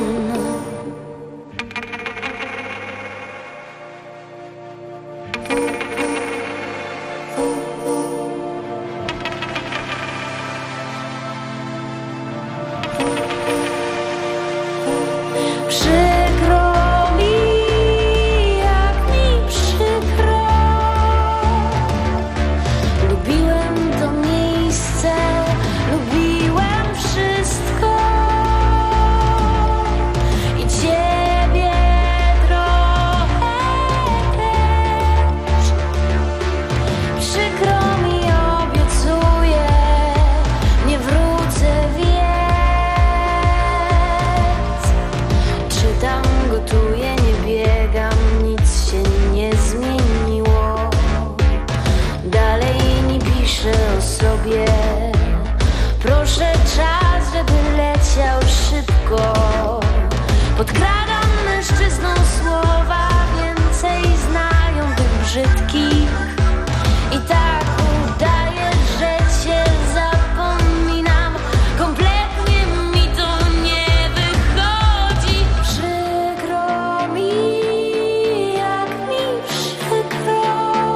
Proszę czas, żeby leciał szybko. Podkradam mężczyznom słowa, więcej znają tych brzydkich. I tak udaję, że cię zapominam. Kompletnie mi to nie wychodzi. Przykro mi, jak mi przykro.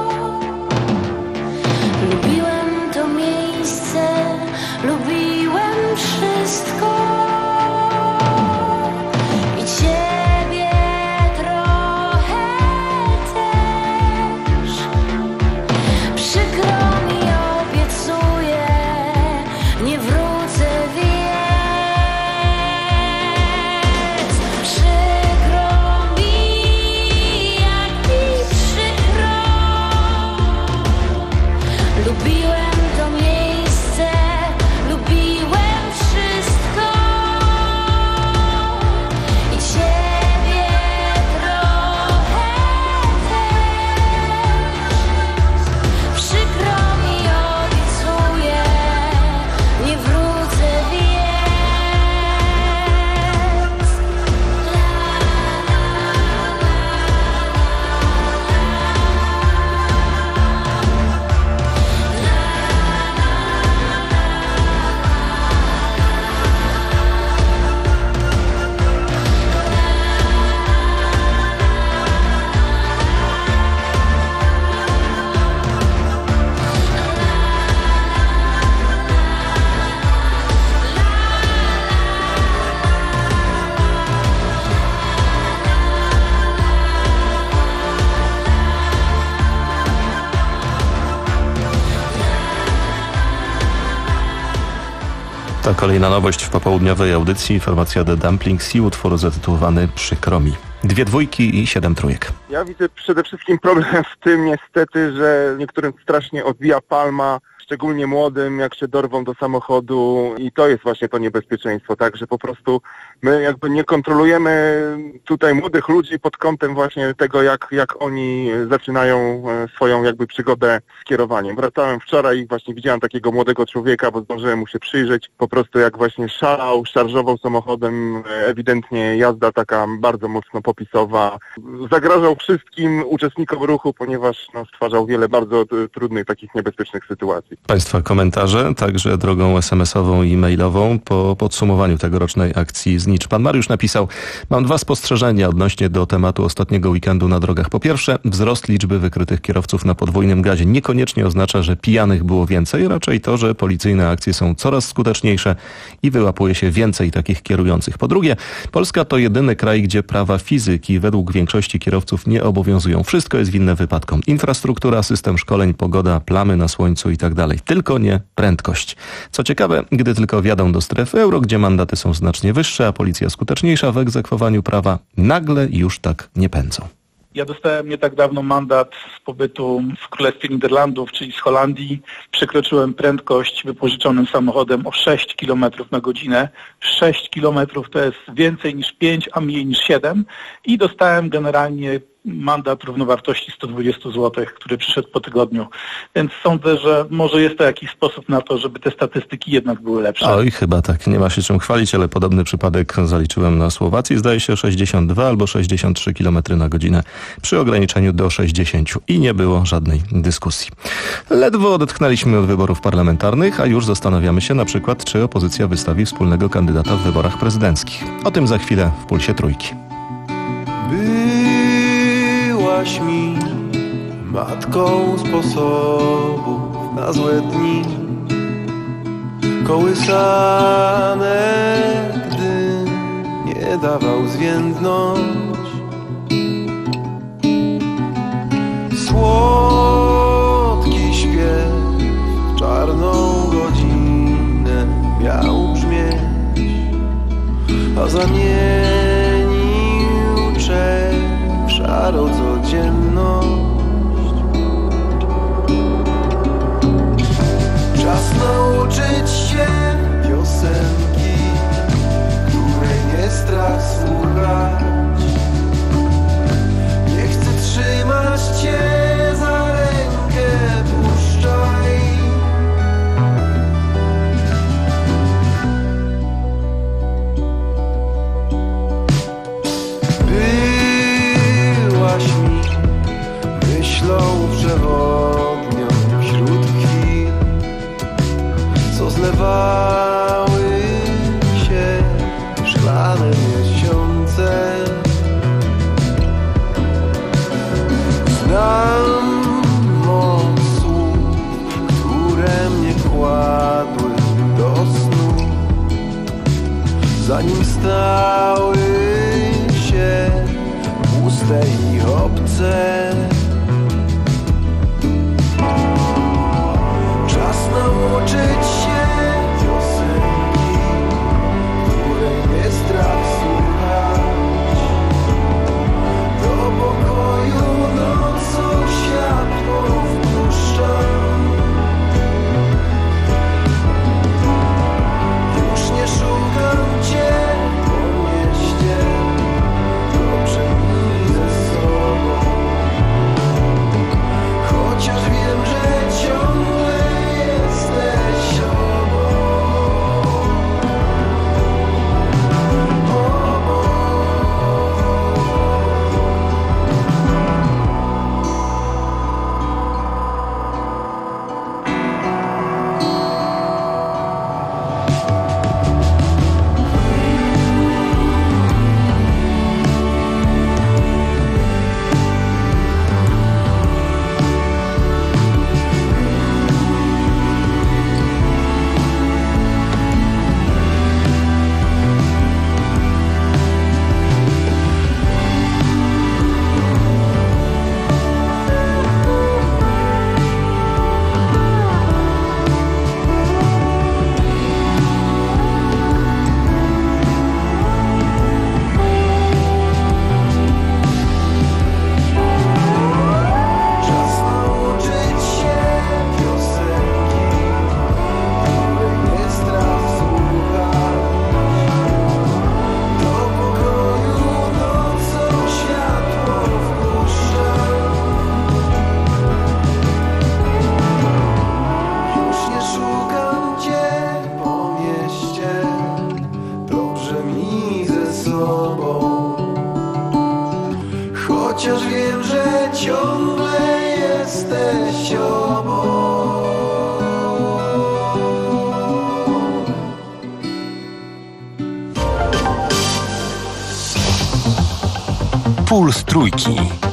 Lubiłem to miejsce, lubiłem wszystko i ciebie trochę też. Przykro mi, obiecuję, nie wrócę, więc przykro mi, jak mi przykro. Lubiłem to miejsce, lubiłem wszystko i ciebie trochę też. Przykro mi, obiecuję, nie wrócę, więc To kolejna nowość w popołudniowej audycji. Informacja The Dumplings i utwór zatytułowany Przykro mi. Dwie dwójki i siedem trójek. Ja widzę przede wszystkim problem w tym niestety, że niektórym strasznie odbija palma, szczególnie młodym, jak się dorwą do samochodu i to jest właśnie to niebezpieczeństwo, tak, że po prostu my jakby nie kontrolujemy tutaj młodych ludzi pod kątem właśnie tego, jak, jak oni zaczynają swoją jakby przygodę z kierowaniem. Wracałem wczoraj i właśnie widziałem takiego młodego człowieka, bo zdążyłem mu się przyjrzeć, po prostu jak właśnie szalał, szarżował samochodem, ewidentnie jazda taka bardzo mocno popisowa. Zagrażał wszystkim uczestnikom ruchu, ponieważ no, stwarzał wiele bardzo t- trudnych, takich niebezpiecznych sytuacji. Państwa komentarze, także drogą es em esową i mailową po podsumowaniu tegorocznej akcji Znicz. Pan Mariusz napisał: mam dwa spostrzeżenia odnośnie do tematu ostatniego weekendu na drogach. Po pierwsze, wzrost liczby wykrytych kierowców na podwójnym gazie niekoniecznie oznacza, że pijanych było więcej, raczej to, że policyjne akcje są coraz skuteczniejsze i wyłapuje się więcej takich kierujących. Po drugie, Polska to jedyny kraj, gdzie prawa fizyki według większości kierowców nie obowiązują. Wszystko jest winne wypadkom. Infrastruktura, system szkoleń, pogoda, plamy na słońcu i tak dalej. Tylko nie prędkość. Co ciekawe, gdy tylko wjadą do strefy euro, gdzie mandaty są znacznie wyższe, a policja skuteczniejsza w egzekwowaniu prawa, nagle już tak nie pędzą. Ja dostałem nie tak dawno mandat z pobytu w Królestwie Niderlandów, czyli z Holandii. Przekroczyłem prędkość wypożyczonym samochodem o sześć kilometrów na godzinę. sześć kilometrów to jest więcej niż pięć, a mniej niż siedem. I dostałem generalnie mandat równowartości sto dwadzieścia złotych, który przyszedł po tygodniu. Więc sądzę, że może jest to jakiś sposób na to, żeby te statystyki jednak były lepsze. Oj, chyba tak. Nie ma się czym chwalić, ale podobny przypadek zaliczyłem na Słowacji. Zdaje się sześćdziesiąt dwa albo sześćdziesiąt trzy kilometry na godzinę przy ograniczeniu do sześćdziesięciu i nie było żadnej dyskusji. Ledwo odetchnęliśmy od wyborów parlamentarnych, a już zastanawiamy się na przykład, czy opozycja wystawi wspólnego kandydata w wyborach prezydenckich. O tym za chwilę w Pulsie Trójki. Byłaś mi matką sposobów na złe dni, kołysane, gdy nie dawał zwiędnąć. Słodki śpiew w czarną godzinę miał brzmieć, a zamienił czek w szarą codzienność. Czas nauczyć się piosenki, której nie strach słuchać. Nie chcę trzymać cię za rękę, puszczaj. Byłaś mi myślą przewodnią wśród chwil, co zlewały się szklane miesiące. Znam moc słów, które mnie kładły do snu, zanim stały się puste i obce. Czas nauczyć się piosenki, Puls Trójki.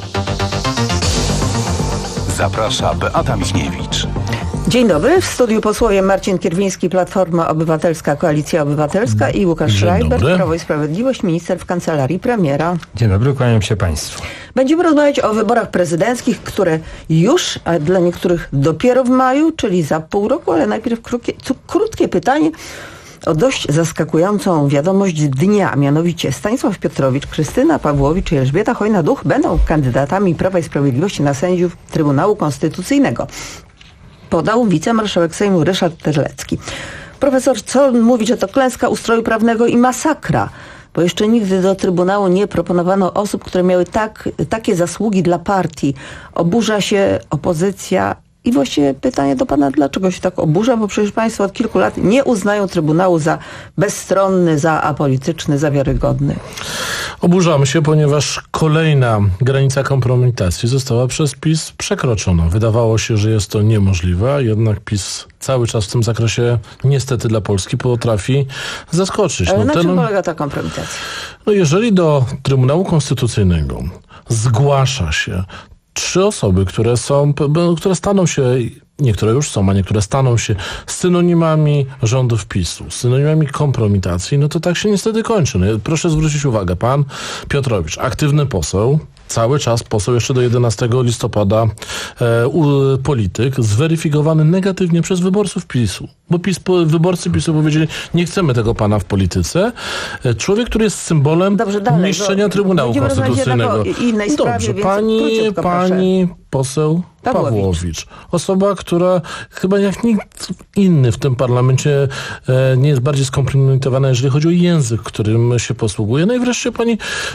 Zaprasza Beata Michniewicz. Dzień dobry. W studiu posłowie Marcin Kierwiński, Platforma Obywatelska, Koalicja Obywatelska i Łukasz Dzień Schreiber, dobry. Prawo i Sprawiedliwość, minister w kancelarii premiera. Dzień dobry, kłaniam się Państwu. Będziemy rozmawiać o wyborach prezydenckich, które już, a dla niektórych dopiero w maju, czyli za pół roku, ale najpierw krótkie, krótkie pytanie o dość zaskakującą wiadomość dnia, mianowicie Stanisław Piotrowicz, Krystyna Pawłowicz i Elżbieta Chojna-Duch będą kandydatami Prawa i Sprawiedliwości na sędziów Trybunału Konstytucyjnego. Podał wicemarszałek Sejmu Ryszard Terlecki. Profesor Zoll mówi, że to klęska ustroju prawnego i masakra, bo jeszcze nigdy do Trybunału nie proponowano osób, które miały tak, takie zasługi dla partii. Oburza się opozycja i właściwie pytanie do pana, dlaczego się tak oburza, bo przecież państwo od kilku lat nie uznają Trybunału za bezstronny, za apolityczny, za wiarygodny. Oburzamy się, ponieważ kolejna granica kompromitacji została przez PiS przekroczona. Wydawało się, że jest to niemożliwe, a jednak PiS cały czas w tym zakresie niestety dla Polski potrafi zaskoczyć. Ale no, na ten, czym polega ta kompromitacja? No jeżeli do Trybunału Konstytucyjnego zgłasza się trzy osoby, które są, które staną się, niektóre już są, a niektóre staną się synonimami rządów PiSu, synonimami kompromitacji, no to tak się niestety kończy. No, proszę zwrócić uwagę, pan Piotrowicz, aktywny poseł, cały czas poseł jeszcze do jedenastego listopada, e, u, polityk, zweryfikowany negatywnie przez wyborców PiSu. Bo PiS, wyborcy PiSu powiedzieli, nie chcemy tego pana w polityce. E, człowiek, który jest symbolem Dobrze, dalej, niszczenia no, Trybunału Konstytucyjnego. O innej sprawie, Dobrze, więc pani, króciutko, pani poseł Pawłowicz. Pawłowicz. Osoba, która chyba jak nikt inny w tym parlamencie e, nie jest bardziej skompromitowana, jeżeli chodzi o język, którym się posługuje. No i wreszcie pani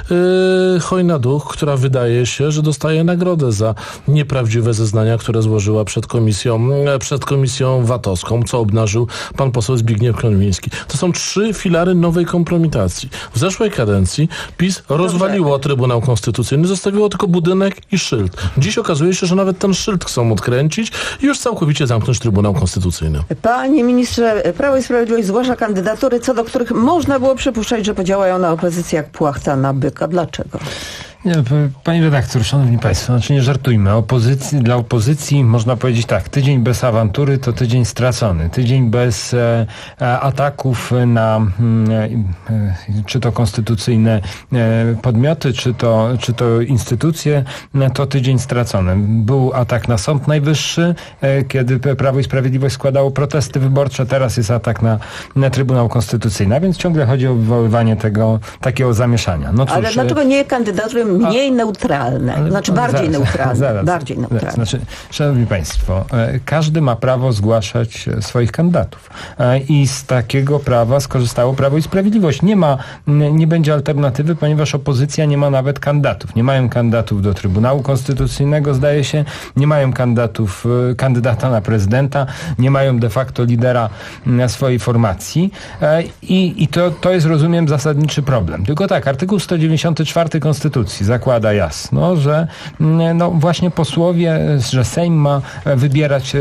e, Chojna-Duch, która wydaje się, że dostaje nagrodę za nieprawdziwe zeznania, które złożyła przed komisją, e, przed komisją VAT-owską, co obnażył pan poseł Zbigniew Konwiński. To są trzy filary nowej kompromitacji. W zeszłej kadencji PiS rozwaliło Trybunał Konstytucyjny, zostawiło tylko budynek i szyld. Dziś okazuje się, że nawet ten szyld chcą odkręcić i już całkowicie zamknąć Trybunał Konstytucyjny. Panie ministrze, Prawo i Sprawiedliwość zgłasza kandydatury, co do których można było przypuszczać, że podziałają na opozycję jak płachta na byka. Dlaczego? Nie, Pani redaktor, szanowni państwo, znaczy nie żartujmy. Opozycji, dla opozycji można powiedzieć tak, tydzień bez awantury to tydzień stracony. Tydzień bez e, ataków na e, czy to konstytucyjne e, podmioty, czy to, czy to instytucje, to tydzień stracony. Był atak na Sąd Najwyższy, e, kiedy Prawo i Sprawiedliwość składało protesty wyborcze, teraz jest atak na, na Trybunał Konstytucyjny, a więc ciągle chodzi o wywoływanie tego takiego zamieszania. No cóż, ale dlaczego nie kandydatury mniej A, neutralne, ale, znaczy bardziej zaraz, neutralne, zaraz, bardziej neutralne. Znaczy, szanowni państwo, każdy ma prawo zgłaszać swoich kandydatów i z takiego prawa skorzystało Prawo i Sprawiedliwość. Nie ma, nie będzie alternatywy, ponieważ opozycja nie ma nawet kandydatów. Nie mają kandydatów do Trybunału Konstytucyjnego, zdaje się, nie mają kandydatów, kandydata na prezydenta, nie mają de facto lidera swojej formacji i, i to, to jest, rozumiem, zasadniczy problem. Tylko tak, artykuł sto dziewięćdziesiąty czwarty Konstytucji zakłada jasno, że no właśnie posłowie, że Sejm ma wybierać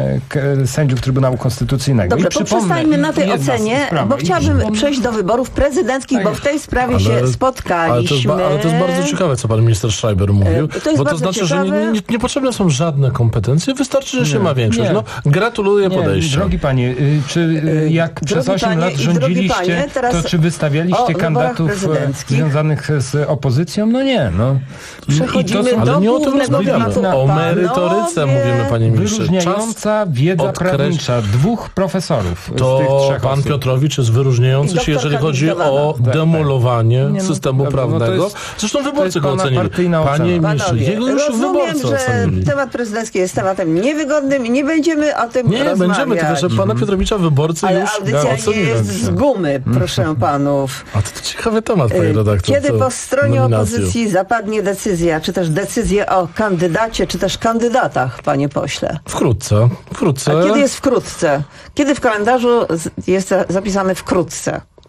sędziów Trybunału Konstytucyjnego. Dobrze, poprzestańmy na tej ocenie, sprawa. bo chciałabym I... przejść do wyborów prezydenckich, tak. bo w tej sprawie ale, się spotkaliśmy. Ale to, ale to jest bardzo ciekawe, co pan minister Schreiber mówił, to bo to znaczy, ciekawe. że nie, nie, niepotrzebne są żadne kompetencje, wystarczy, że nie, się ma większość. No, gratuluję nie, podejścia. Drogi panie, czy jak drogi przez osiem panie, lat rządziliście, panie, teraz to czy wystawialiście kandydatów związanych z opozycją? No nie, no. Przechodzimy to, do ale nie o tym rozmawiamy. O merytoryce panowie. mówimy, panie ministrze. Wyróżniająca wiedza odkreś... prawnicza dwóch profesorów to z tych trzech pan osób. Piotrowicz jest wyróżniający się, jeżeli chodzi o demolowanie nie, no, systemu no, prawnego. No jest, Zresztą wyborcy go ocenili. Panie ministrze, jego już wyborcy ocenili. Że temat prezydencki jest tematem niewygodnym i nie będziemy o tym nie, rozmawiać. Nie, będziemy, tylko że pana Piotrowicza wyborcy ale już audycja nie jest z gumy, proszę panów. A to ciekawy temat, panie redaktor. Kiedy po stronie opozycji zapadnie decyzja, czy też decyzję o kandydacie, czy też kandydatach, panie pośle? Wkrótce, wkrótce. A kiedy jest wkrótce? Kiedy w kalendarzu jest zapisane wkrótce?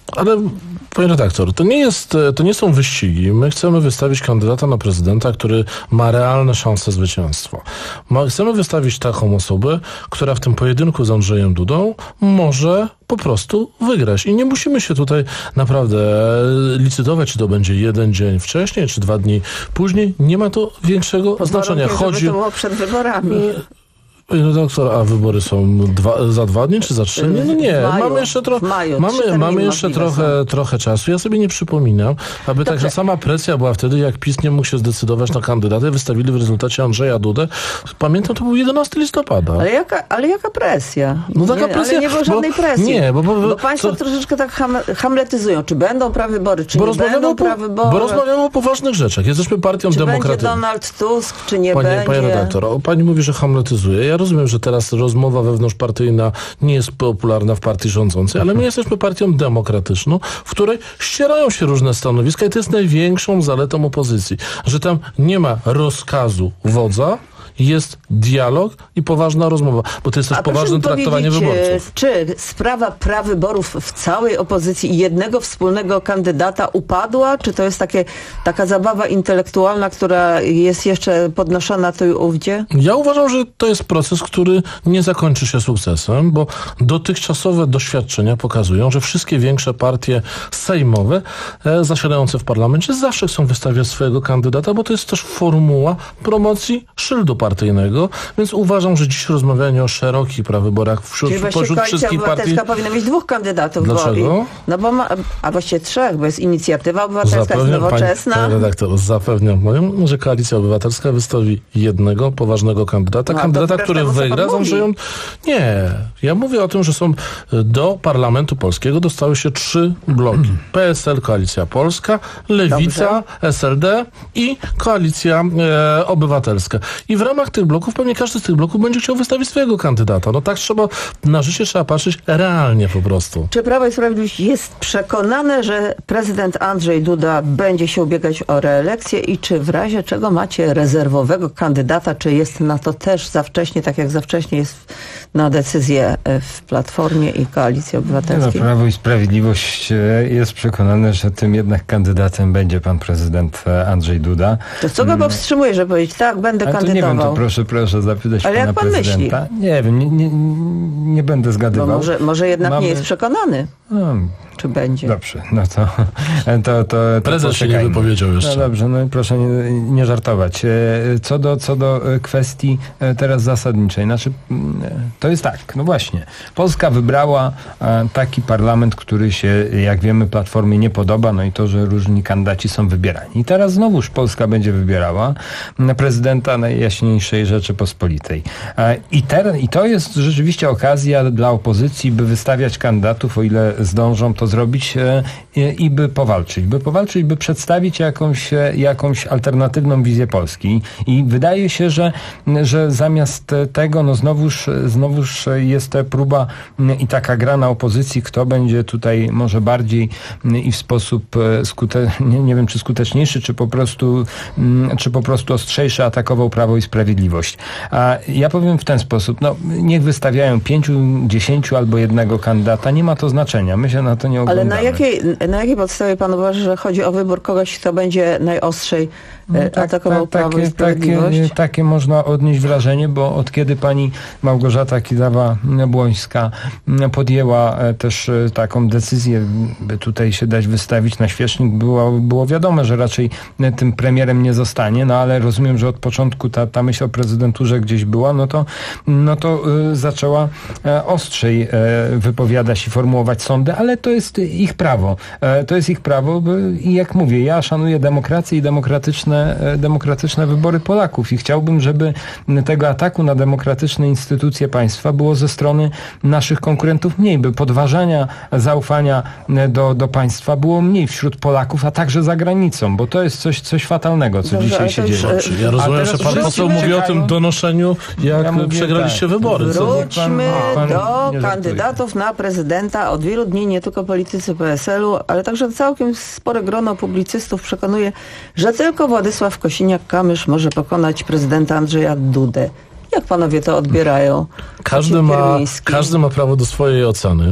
Ale panie redaktor, to nie jest, to nie są wyścigi. My chcemy wystawić kandydata na prezydenta, który ma realne szanse zwycięstwa. Ma, chcemy wystawić taką osobę, która w tym pojedynku z Andrzejem Dudą może po prostu wygrać. I nie musimy się tutaj naprawdę licytować, czy to będzie jeden dzień wcześniej, czy dwa dni później. Nie ma to większego Pod znaczenia. warunkiem, Chodzi... żeby to było przed wyborami. Panie redaktor, a wybory są dwa, za dwa dni czy za trzy dni? No nie, maju, mamy jeszcze, tro- maju, mamy, mamy jeszcze trochę, trochę czasu. Ja sobie nie przypominam, aby Dobrze. także sama presja była wtedy, jak PiS nie mógł się zdecydować na kandydatę, wystawili w rezultacie Andrzeja Dudę. Pamiętam, to był jedenastego listopada. Ale jaka, ale jaka presja? No taka nie, presja, ale nie było bo- żadnej presji. nie, bo- bo- bo państwo co- troszeczkę tak ham, hamletyzują. Czy będą prawybory, czy Bo nie rozmawiamy, będą o, po, prawybory? bo rozmawiamy o poważnych rzeczach. Jesteśmy partią Czy będzie demokratyczną. Donald Tusk, czy nie Panie, będzie? panie redaktor, o, pani mówi, że hamletyzuje. Ja rozumiem, że teraz rozmowa wewnątrzpartyjna nie jest popularna w partii rządzącej, ale my jesteśmy partią demokratyczną, w której ścierają się różne stanowiska i to jest największą zaletą opozycji, że tam nie ma rozkazu wodza, jest dialog i poważna rozmowa, bo to jest też A proszę poważne mi traktowanie powiedzieć, wyborców. czy sprawa prawyborów w całej opozycji i jednego wspólnego kandydata upadła? Czy to jest takie, taka zabawa intelektualna, która jest jeszcze podnoszona tu i ówdzie? Ja uważam, że to jest proces, który nie zakończy się sukcesem, bo dotychczasowe doświadczenia pokazują, że wszystkie większe partie sejmowe e, zasiadające w parlamencie zawsze chcą wystawiać swojego kandydata, bo to jest też formuła promocji szyldu partyjnego, więc uważam, że dziś rozmawianie o szerokich prawyborach wśród, Czyli właśnie pośród Koalicja wszystkich partii... Obywatelska powinna mieć dwóch kandydatów. Dlaczego? Bo, no bo ma, a właściwie trzech, bo jest Inicjatywa Obywatelska, jest Nowoczesna. Pani, pani redaktor, zapewniam panią, że Koalicja Obywatelska wystawi jednego poważnego kandydata. No, kandydata, to który wbrew temu, co wygra pan z Andrzejem... Nie. Ja mówię o tym, że są do Parlamentu Polskiego dostały się trzy bloki. P S L, Koalicja Polska, Lewica, Dobrze. S L D i Koalicja e, Obywatelska. I w ramach tych bloków pewnie każdy z tych bloków będzie chciał wystawić swojego kandydata. No tak trzeba, na życie trzeba patrzeć realnie po prostu. Czy Prawo i Sprawiedliwość jest przekonane, że prezydent Andrzej Duda będzie się ubiegać o reelekcję i czy w razie czego macie rezerwowego kandydata, czy jest na to też za wcześnie, tak jak za wcześnie jest na decyzję w Platformie i Koalicji No, Obywatelskiej? Prawo i Sprawiedliwość jest przekonane, że tym jednak kandydatem będzie pan prezydent Andrzej Duda. To co go powstrzymuje, żeby powiedzieć, tak, będę Ale to kandydował? nie wiem, to proszę, proszę zapytać Ale pana jak pan prezydenta. myśli? Nie wiem, nie, nie, nie będę Bo zgadywał. może, może jednak Mamy- nie jest przekonany, No, czy będzie. dobrze, no to... to, to, to Prezes się nie poczekajmy. wypowiedział jeszcze. No dobrze, no i proszę nie, nie żartować. E, Co do, co do e, kwestii e, teraz zasadniczej, znaczy mm, to jest tak, no właśnie, Polska wybrała e, taki parlament, który się, jak wiemy, Platformie nie podoba, no i to, że różni kandydaci są wybierani. I teraz znowuż Polska będzie wybierała mm, prezydenta Najjaśniejszej Rzeczypospolitej. E, I, ter, I to jest rzeczywiście okazja dla opozycji, by wystawiać kandydatów, o ile zdążą to zrobić e, i, i by powalczyć. By powalczyć, by przedstawić jakąś, e, jakąś alternatywną wizję Polski. I wydaje się, że, że zamiast tego, no znowuż, znowuż jest ta próba m, i taka gra na opozycji, kto będzie tutaj może bardziej m, i w sposób e, skute, nie, nie wiem, czy skuteczniejszy, czy po prostu, m, czy po prostu ostrzejszy atakował Prawo i Sprawiedliwość. A ja powiem w ten sposób, no niech wystawiają pięciu, dziesięciu albo jednego kandydata, nie ma to znaczenia. My się na to nie oglądamy. Ale na jakiej, na jakiej podstawie pan uważa, że chodzi o wybór kogoś, kto będzie najostrzej No, e, atakował Prawo i takie, Sprawiedliwość? takie, takie można odnieść wrażenie, bo od kiedy pani Małgorzata Kidawa-Błońska podjęła e, też e, taką decyzję, by tutaj się dać wystawić na świecznik, było, było wiadome, że raczej e, tym premierem nie zostanie, no ale rozumiem, że od początku ta, ta myśl o prezydenturze gdzieś była, no to, no to e, zaczęła e, ostrzej e, wypowiadać i formułować sądy, ale to jest ich prawo. E, to jest ich prawo by, i jak mówię, ja szanuję demokrację i demokratyczne, e, demokratyczne wybory Polaków i chciałbym, żeby tego ataku na demokratyczne instytucje państwa było ze strony naszych konkurentów mniej, by podważania zaufania do, do państwa było mniej wśród Polaków, a także za granicą, bo to jest coś, coś fatalnego, co Dobrze, dzisiaj ale się to już, dzieje. e, Ja rozumiem, A że teraz pan wszyscy poseł mówi o tym czekają. donoszeniu, jak Ja mówię przegraliście tak. wybory. Co? Wróćmy Pan- pan do nie żartuje. kandydatów na prezydenta. Od wielu dni nie tylko politycy P S L u, ale także całkiem spore grono publicystów przekonuje, że tylko Władysław Kosiniak-Kamysz może pokonać prezydenta Andrzeja Dudę. Jak panowie to odbierają? Każdy Maciej ma, Kierwiński. każdy ma prawo do swojej oceny.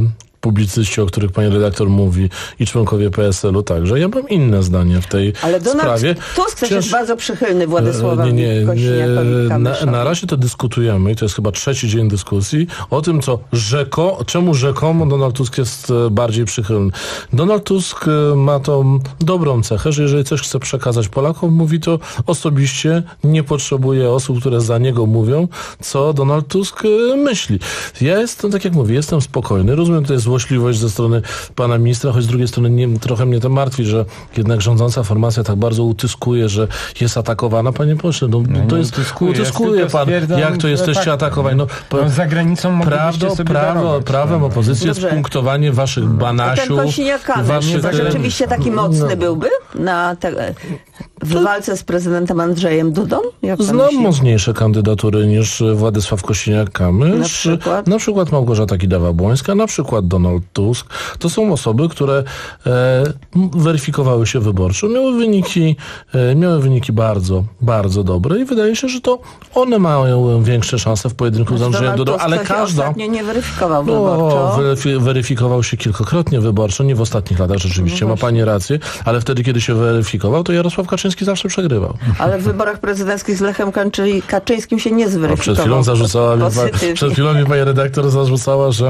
publicyści, o których pani redaktor mówi, i członkowie P S L u także. Ja mam inne zdanie w tej Ale Donald sprawie. Tusk też jest bardzo przychylny Władysławowi nie, nie, Kosiniakowi-Kamyszowi. na, na razie to dyskutujemy i to jest chyba trzeci dzień dyskusji o tym, co rzeko, czemu rzekomo Donald Tusk jest e, bardziej przychylny. Donald Tusk e, ma tą dobrą cechę, że jeżeli coś chce przekazać Polakom, mówi to osobiście, nie potrzebuje osób, które za niego mówią, co Donald Tusk e, myśli. Ja jestem, tak jak mówię, jestem spokojny. Rozumiem tutaj złośliwość ze strony pana ministra, choć z drugiej strony nie, trochę mnie to martwi, że jednak rządząca formacja tak bardzo utyskuje, że jest atakowana. Panie pośle, no, no to jest, utyskuje, utyskuje pan, jak to jesteście tak, atakowani. No, no, za granicą prawdo, sobie prawo, darować, prawem no. opozycji jest punktowanie waszych banasiów. A ten Kosiniak-Kamysz to rzeczywiście taki mocny no. byłby na te, w walce z prezydentem Andrzejem Dudą? Jak Znam myśli? mocniejsze kandydatury niż Władysław Kosiniak-Kamysz. Na przykład? Na przykład Małgorzata Kidawa-Błońska, na przykład Donald Tusk. To są osoby, które e, weryfikowały się wyborczo. Miały wyniki, e, miały wyniki bardzo, bardzo dobre i wydaje się, że to one mają większe szanse w pojedynku z Andrzejem Dudą, ale każda... ostatnio nie weryfikował no, wyborczo. Weryfi- weryfikował się kilkakrotnie wyborczo, nie w ostatnich latach rzeczywiście, no ma pani rację, ale wtedy, kiedy się weryfikował, to Jarosław Kaczyński zawsze przegrywał. Ale w wyborach prezydenckich z Lechem Kaczy- Kaczyńskim się nie zweryfikował. Przed chwilą zarzucała mi, przed chwilą mi pani redaktor zarzucała, że,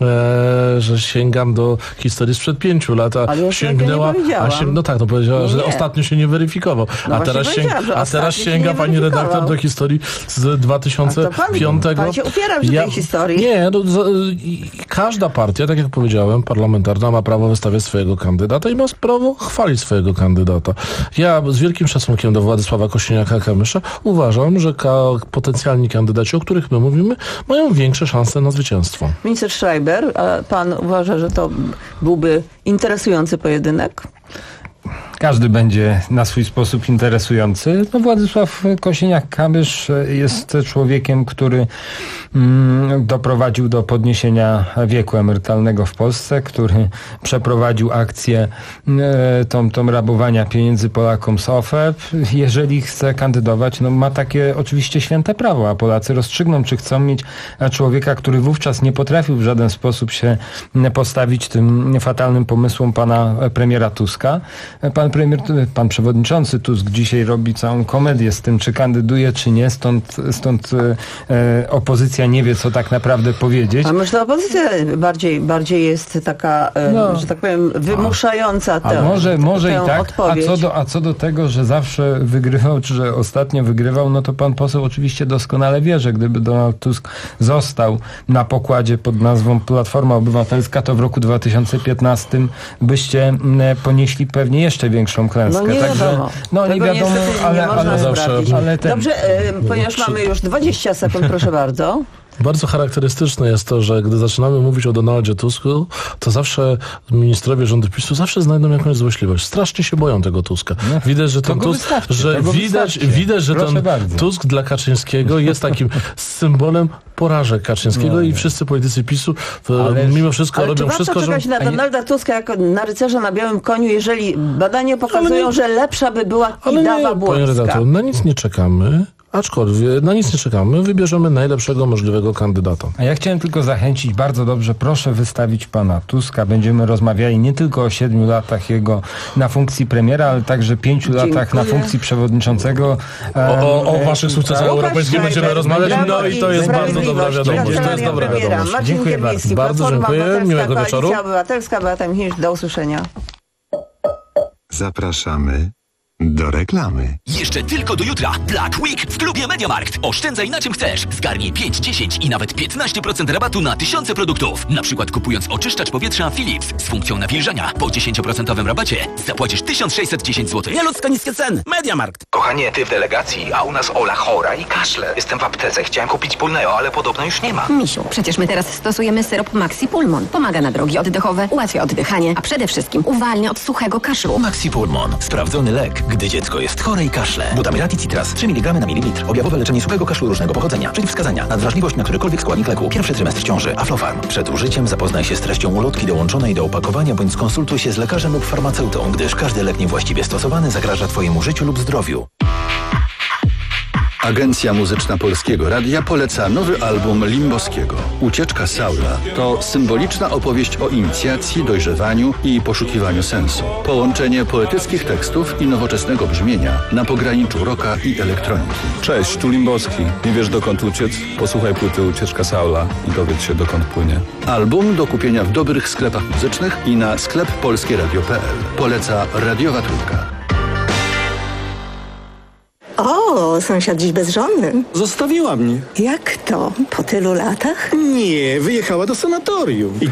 e, że sięgam do historii sprzed pięciu lat, a ja sięgnęła, a się, no tak, no powiedziała, nie, że nie. ostatnio się nie weryfikował. No a teraz, sięg, a teraz sięga pani redaktor do historii z dwa tysiące piątego. Pan się upiera przy ja, tej historii. Nie, no, z, i, każda partia, tak jak powiedziałem, parlamentarna ma prawo wystawiać swojego kandydata i ma prawo chwalić swojego kandydata. Ja z wielkim szacunkiem do Władysława Kosiniaka-Kamysza uważam, że ka- potencjalni kandydaci, o których my mówimy, mają większe szanse na zwycięstwo. Minister Schreiber, a pan uważa, że to byłby interesujący pojedynek? Każdy będzie na swój sposób interesujący. No, Władysław Kosiniak-Kamysz jest człowiekiem, który mm, doprowadził do podniesienia wieku emerytalnego w Polsce, który przeprowadził akcję e, tą, tą rabowania pieniędzy Polakom z O F E. Jeżeli chce kandydować, no ma takie oczywiście święte prawo, a Polacy rozstrzygną, czy chcą mieć człowieka, który wówczas nie potrafił w żaden sposób się postawić tym fatalnym pomysłom pana premiera Tuska. Pan premier, pan przewodniczący Tusk dzisiaj robi całą komedię z tym, czy kandyduje, czy nie, stąd, stąd e, opozycja nie wie, co tak naprawdę powiedzieć. A myślę, opozycja bardziej, bardziej jest taka, e, no. że tak powiem, wymuszająca tę, a może, może tę i tak, odpowiedź. A co, do, a co do tego, że zawsze wygrywał, czy że ostatnio wygrywał, no to pan poseł oczywiście doskonale wie, że gdyby Donald Tusk został na pokładzie pod nazwą Platforma Obywatelska, to w roku dwa tysiące piętnastym byście ponieśli pewnie jeszcze większą klęskę. No nie Także, wiadomo. no nie wiadomo, ale, nie ale, zawsze, ale ten... Dobrze, e, ponieważ mamy już dwadzieścia sekund, proszę bardzo. Bardzo charakterystyczne jest to, że gdy zaczynamy mówić o Donaldzie Tusku, to zawsze ministrowie rządu PiSu zawsze znajdą jakąś złośliwość. Strasznie się boją tego Tuska. Widać, że ten Tusk, że widać, widać, że ten bardzo. Tusk dla Kaczyńskiego jest takim symbolem porażek Kaczyńskiego nie, i wszyscy politycy PiSu ale, mimo wszystko ale robią czy wszystko, warto czekać że... na Donalda Tuska jako na rycerza na białym koniu, jeżeli badania pokazują, nie, że lepsza by była Kidawa-Błońska? Panie redaktor, na nic nie czekamy. Aczkolwiek na nic nie czekamy, wybierzemy najlepszego możliwego kandydata. A ja chciałem tylko zachęcić, bardzo dobrze, proszę wystawić pana Tuska. Będziemy rozmawiali nie tylko o siedmiu latach jego na funkcji premiera, ale także pięciu Dziękuję. latach na funkcji przewodniczącego. O, o, o waszych sukcesach europejskich będziemy rozmawiać, no i to jest bardzo dobra wiadomość. To jest dobra wiadomość. Dziękuję bardzo. Bardzo dziękuję, miłego wieczoru. Obywatelska, Beata Michniewicz, do usłyszenia. Zapraszamy do reklamy. Jeszcze tylko do jutra. Black Week w klubie MediaMarkt. Oszczędzaj na czym chcesz. Zgarnij pięć, dziesięć i nawet piętnaście procent rabatu na tysiące produktów. Na przykład kupując oczyszczacz powietrza Philips z funkcją nawilżania po dziesięć procent rabacie zapłacisz tysiąc sześćset dziesięć złotych. Nieludzko niskie ceny. MediaMarkt. Kochanie, ty w delegacji, a u nas Ola chora i kaszle. Jestem w aptece. Chciałem kupić Pulneo, ale podobno już nie ma. Misiu, przecież my teraz stosujemy syrop Maxi Pulmon. Pomaga na drogi oddechowe, ułatwia oddychanie, a przede wszystkim uwalnia od suchego kaszlu. Maxi Pulmon. Sprawdzony lek, gdy dziecko jest chore i kaszle. Butamirat i Citras trzy miligramy na mililitr. Objawowe leczenie suchego kaszlu różnego pochodzenia. Przeciwwskazania. Nadwrażliwość na którykolwiek składnik leku. Pierwszy trymestr ciąży. Aflofarm. Przed użyciem zapoznaj się z treścią ulotki dołączonej do opakowania bądź skonsultuj się z lekarzem lub farmaceutą, gdyż każdy lek niewłaściwie stosowany zagraża twojemu życiu lub zdrowiu. Agencja Muzyczna Polskiego Radia poleca nowy album Limboskiego. Ucieczka Saula to symboliczna opowieść o inicjacji, dojrzewaniu i poszukiwaniu sensu. Połączenie poetyckich tekstów i nowoczesnego brzmienia na pograniczu rocka i elektroniki. Cześć, tu Limboski. Nie wiesz dokąd uciec? Posłuchaj płyty Ucieczka Saula i dowiedz się dokąd płynie. Album do kupienia w dobrych sklepach muzycznych i na sklep polskie radio kropka p l. Poleca Radiowa Trójka. O, sąsiad dziś bez żony. Zostawiła mnie. Jak to? Po tylu latach? Nie, wyjechała do sanatorium. I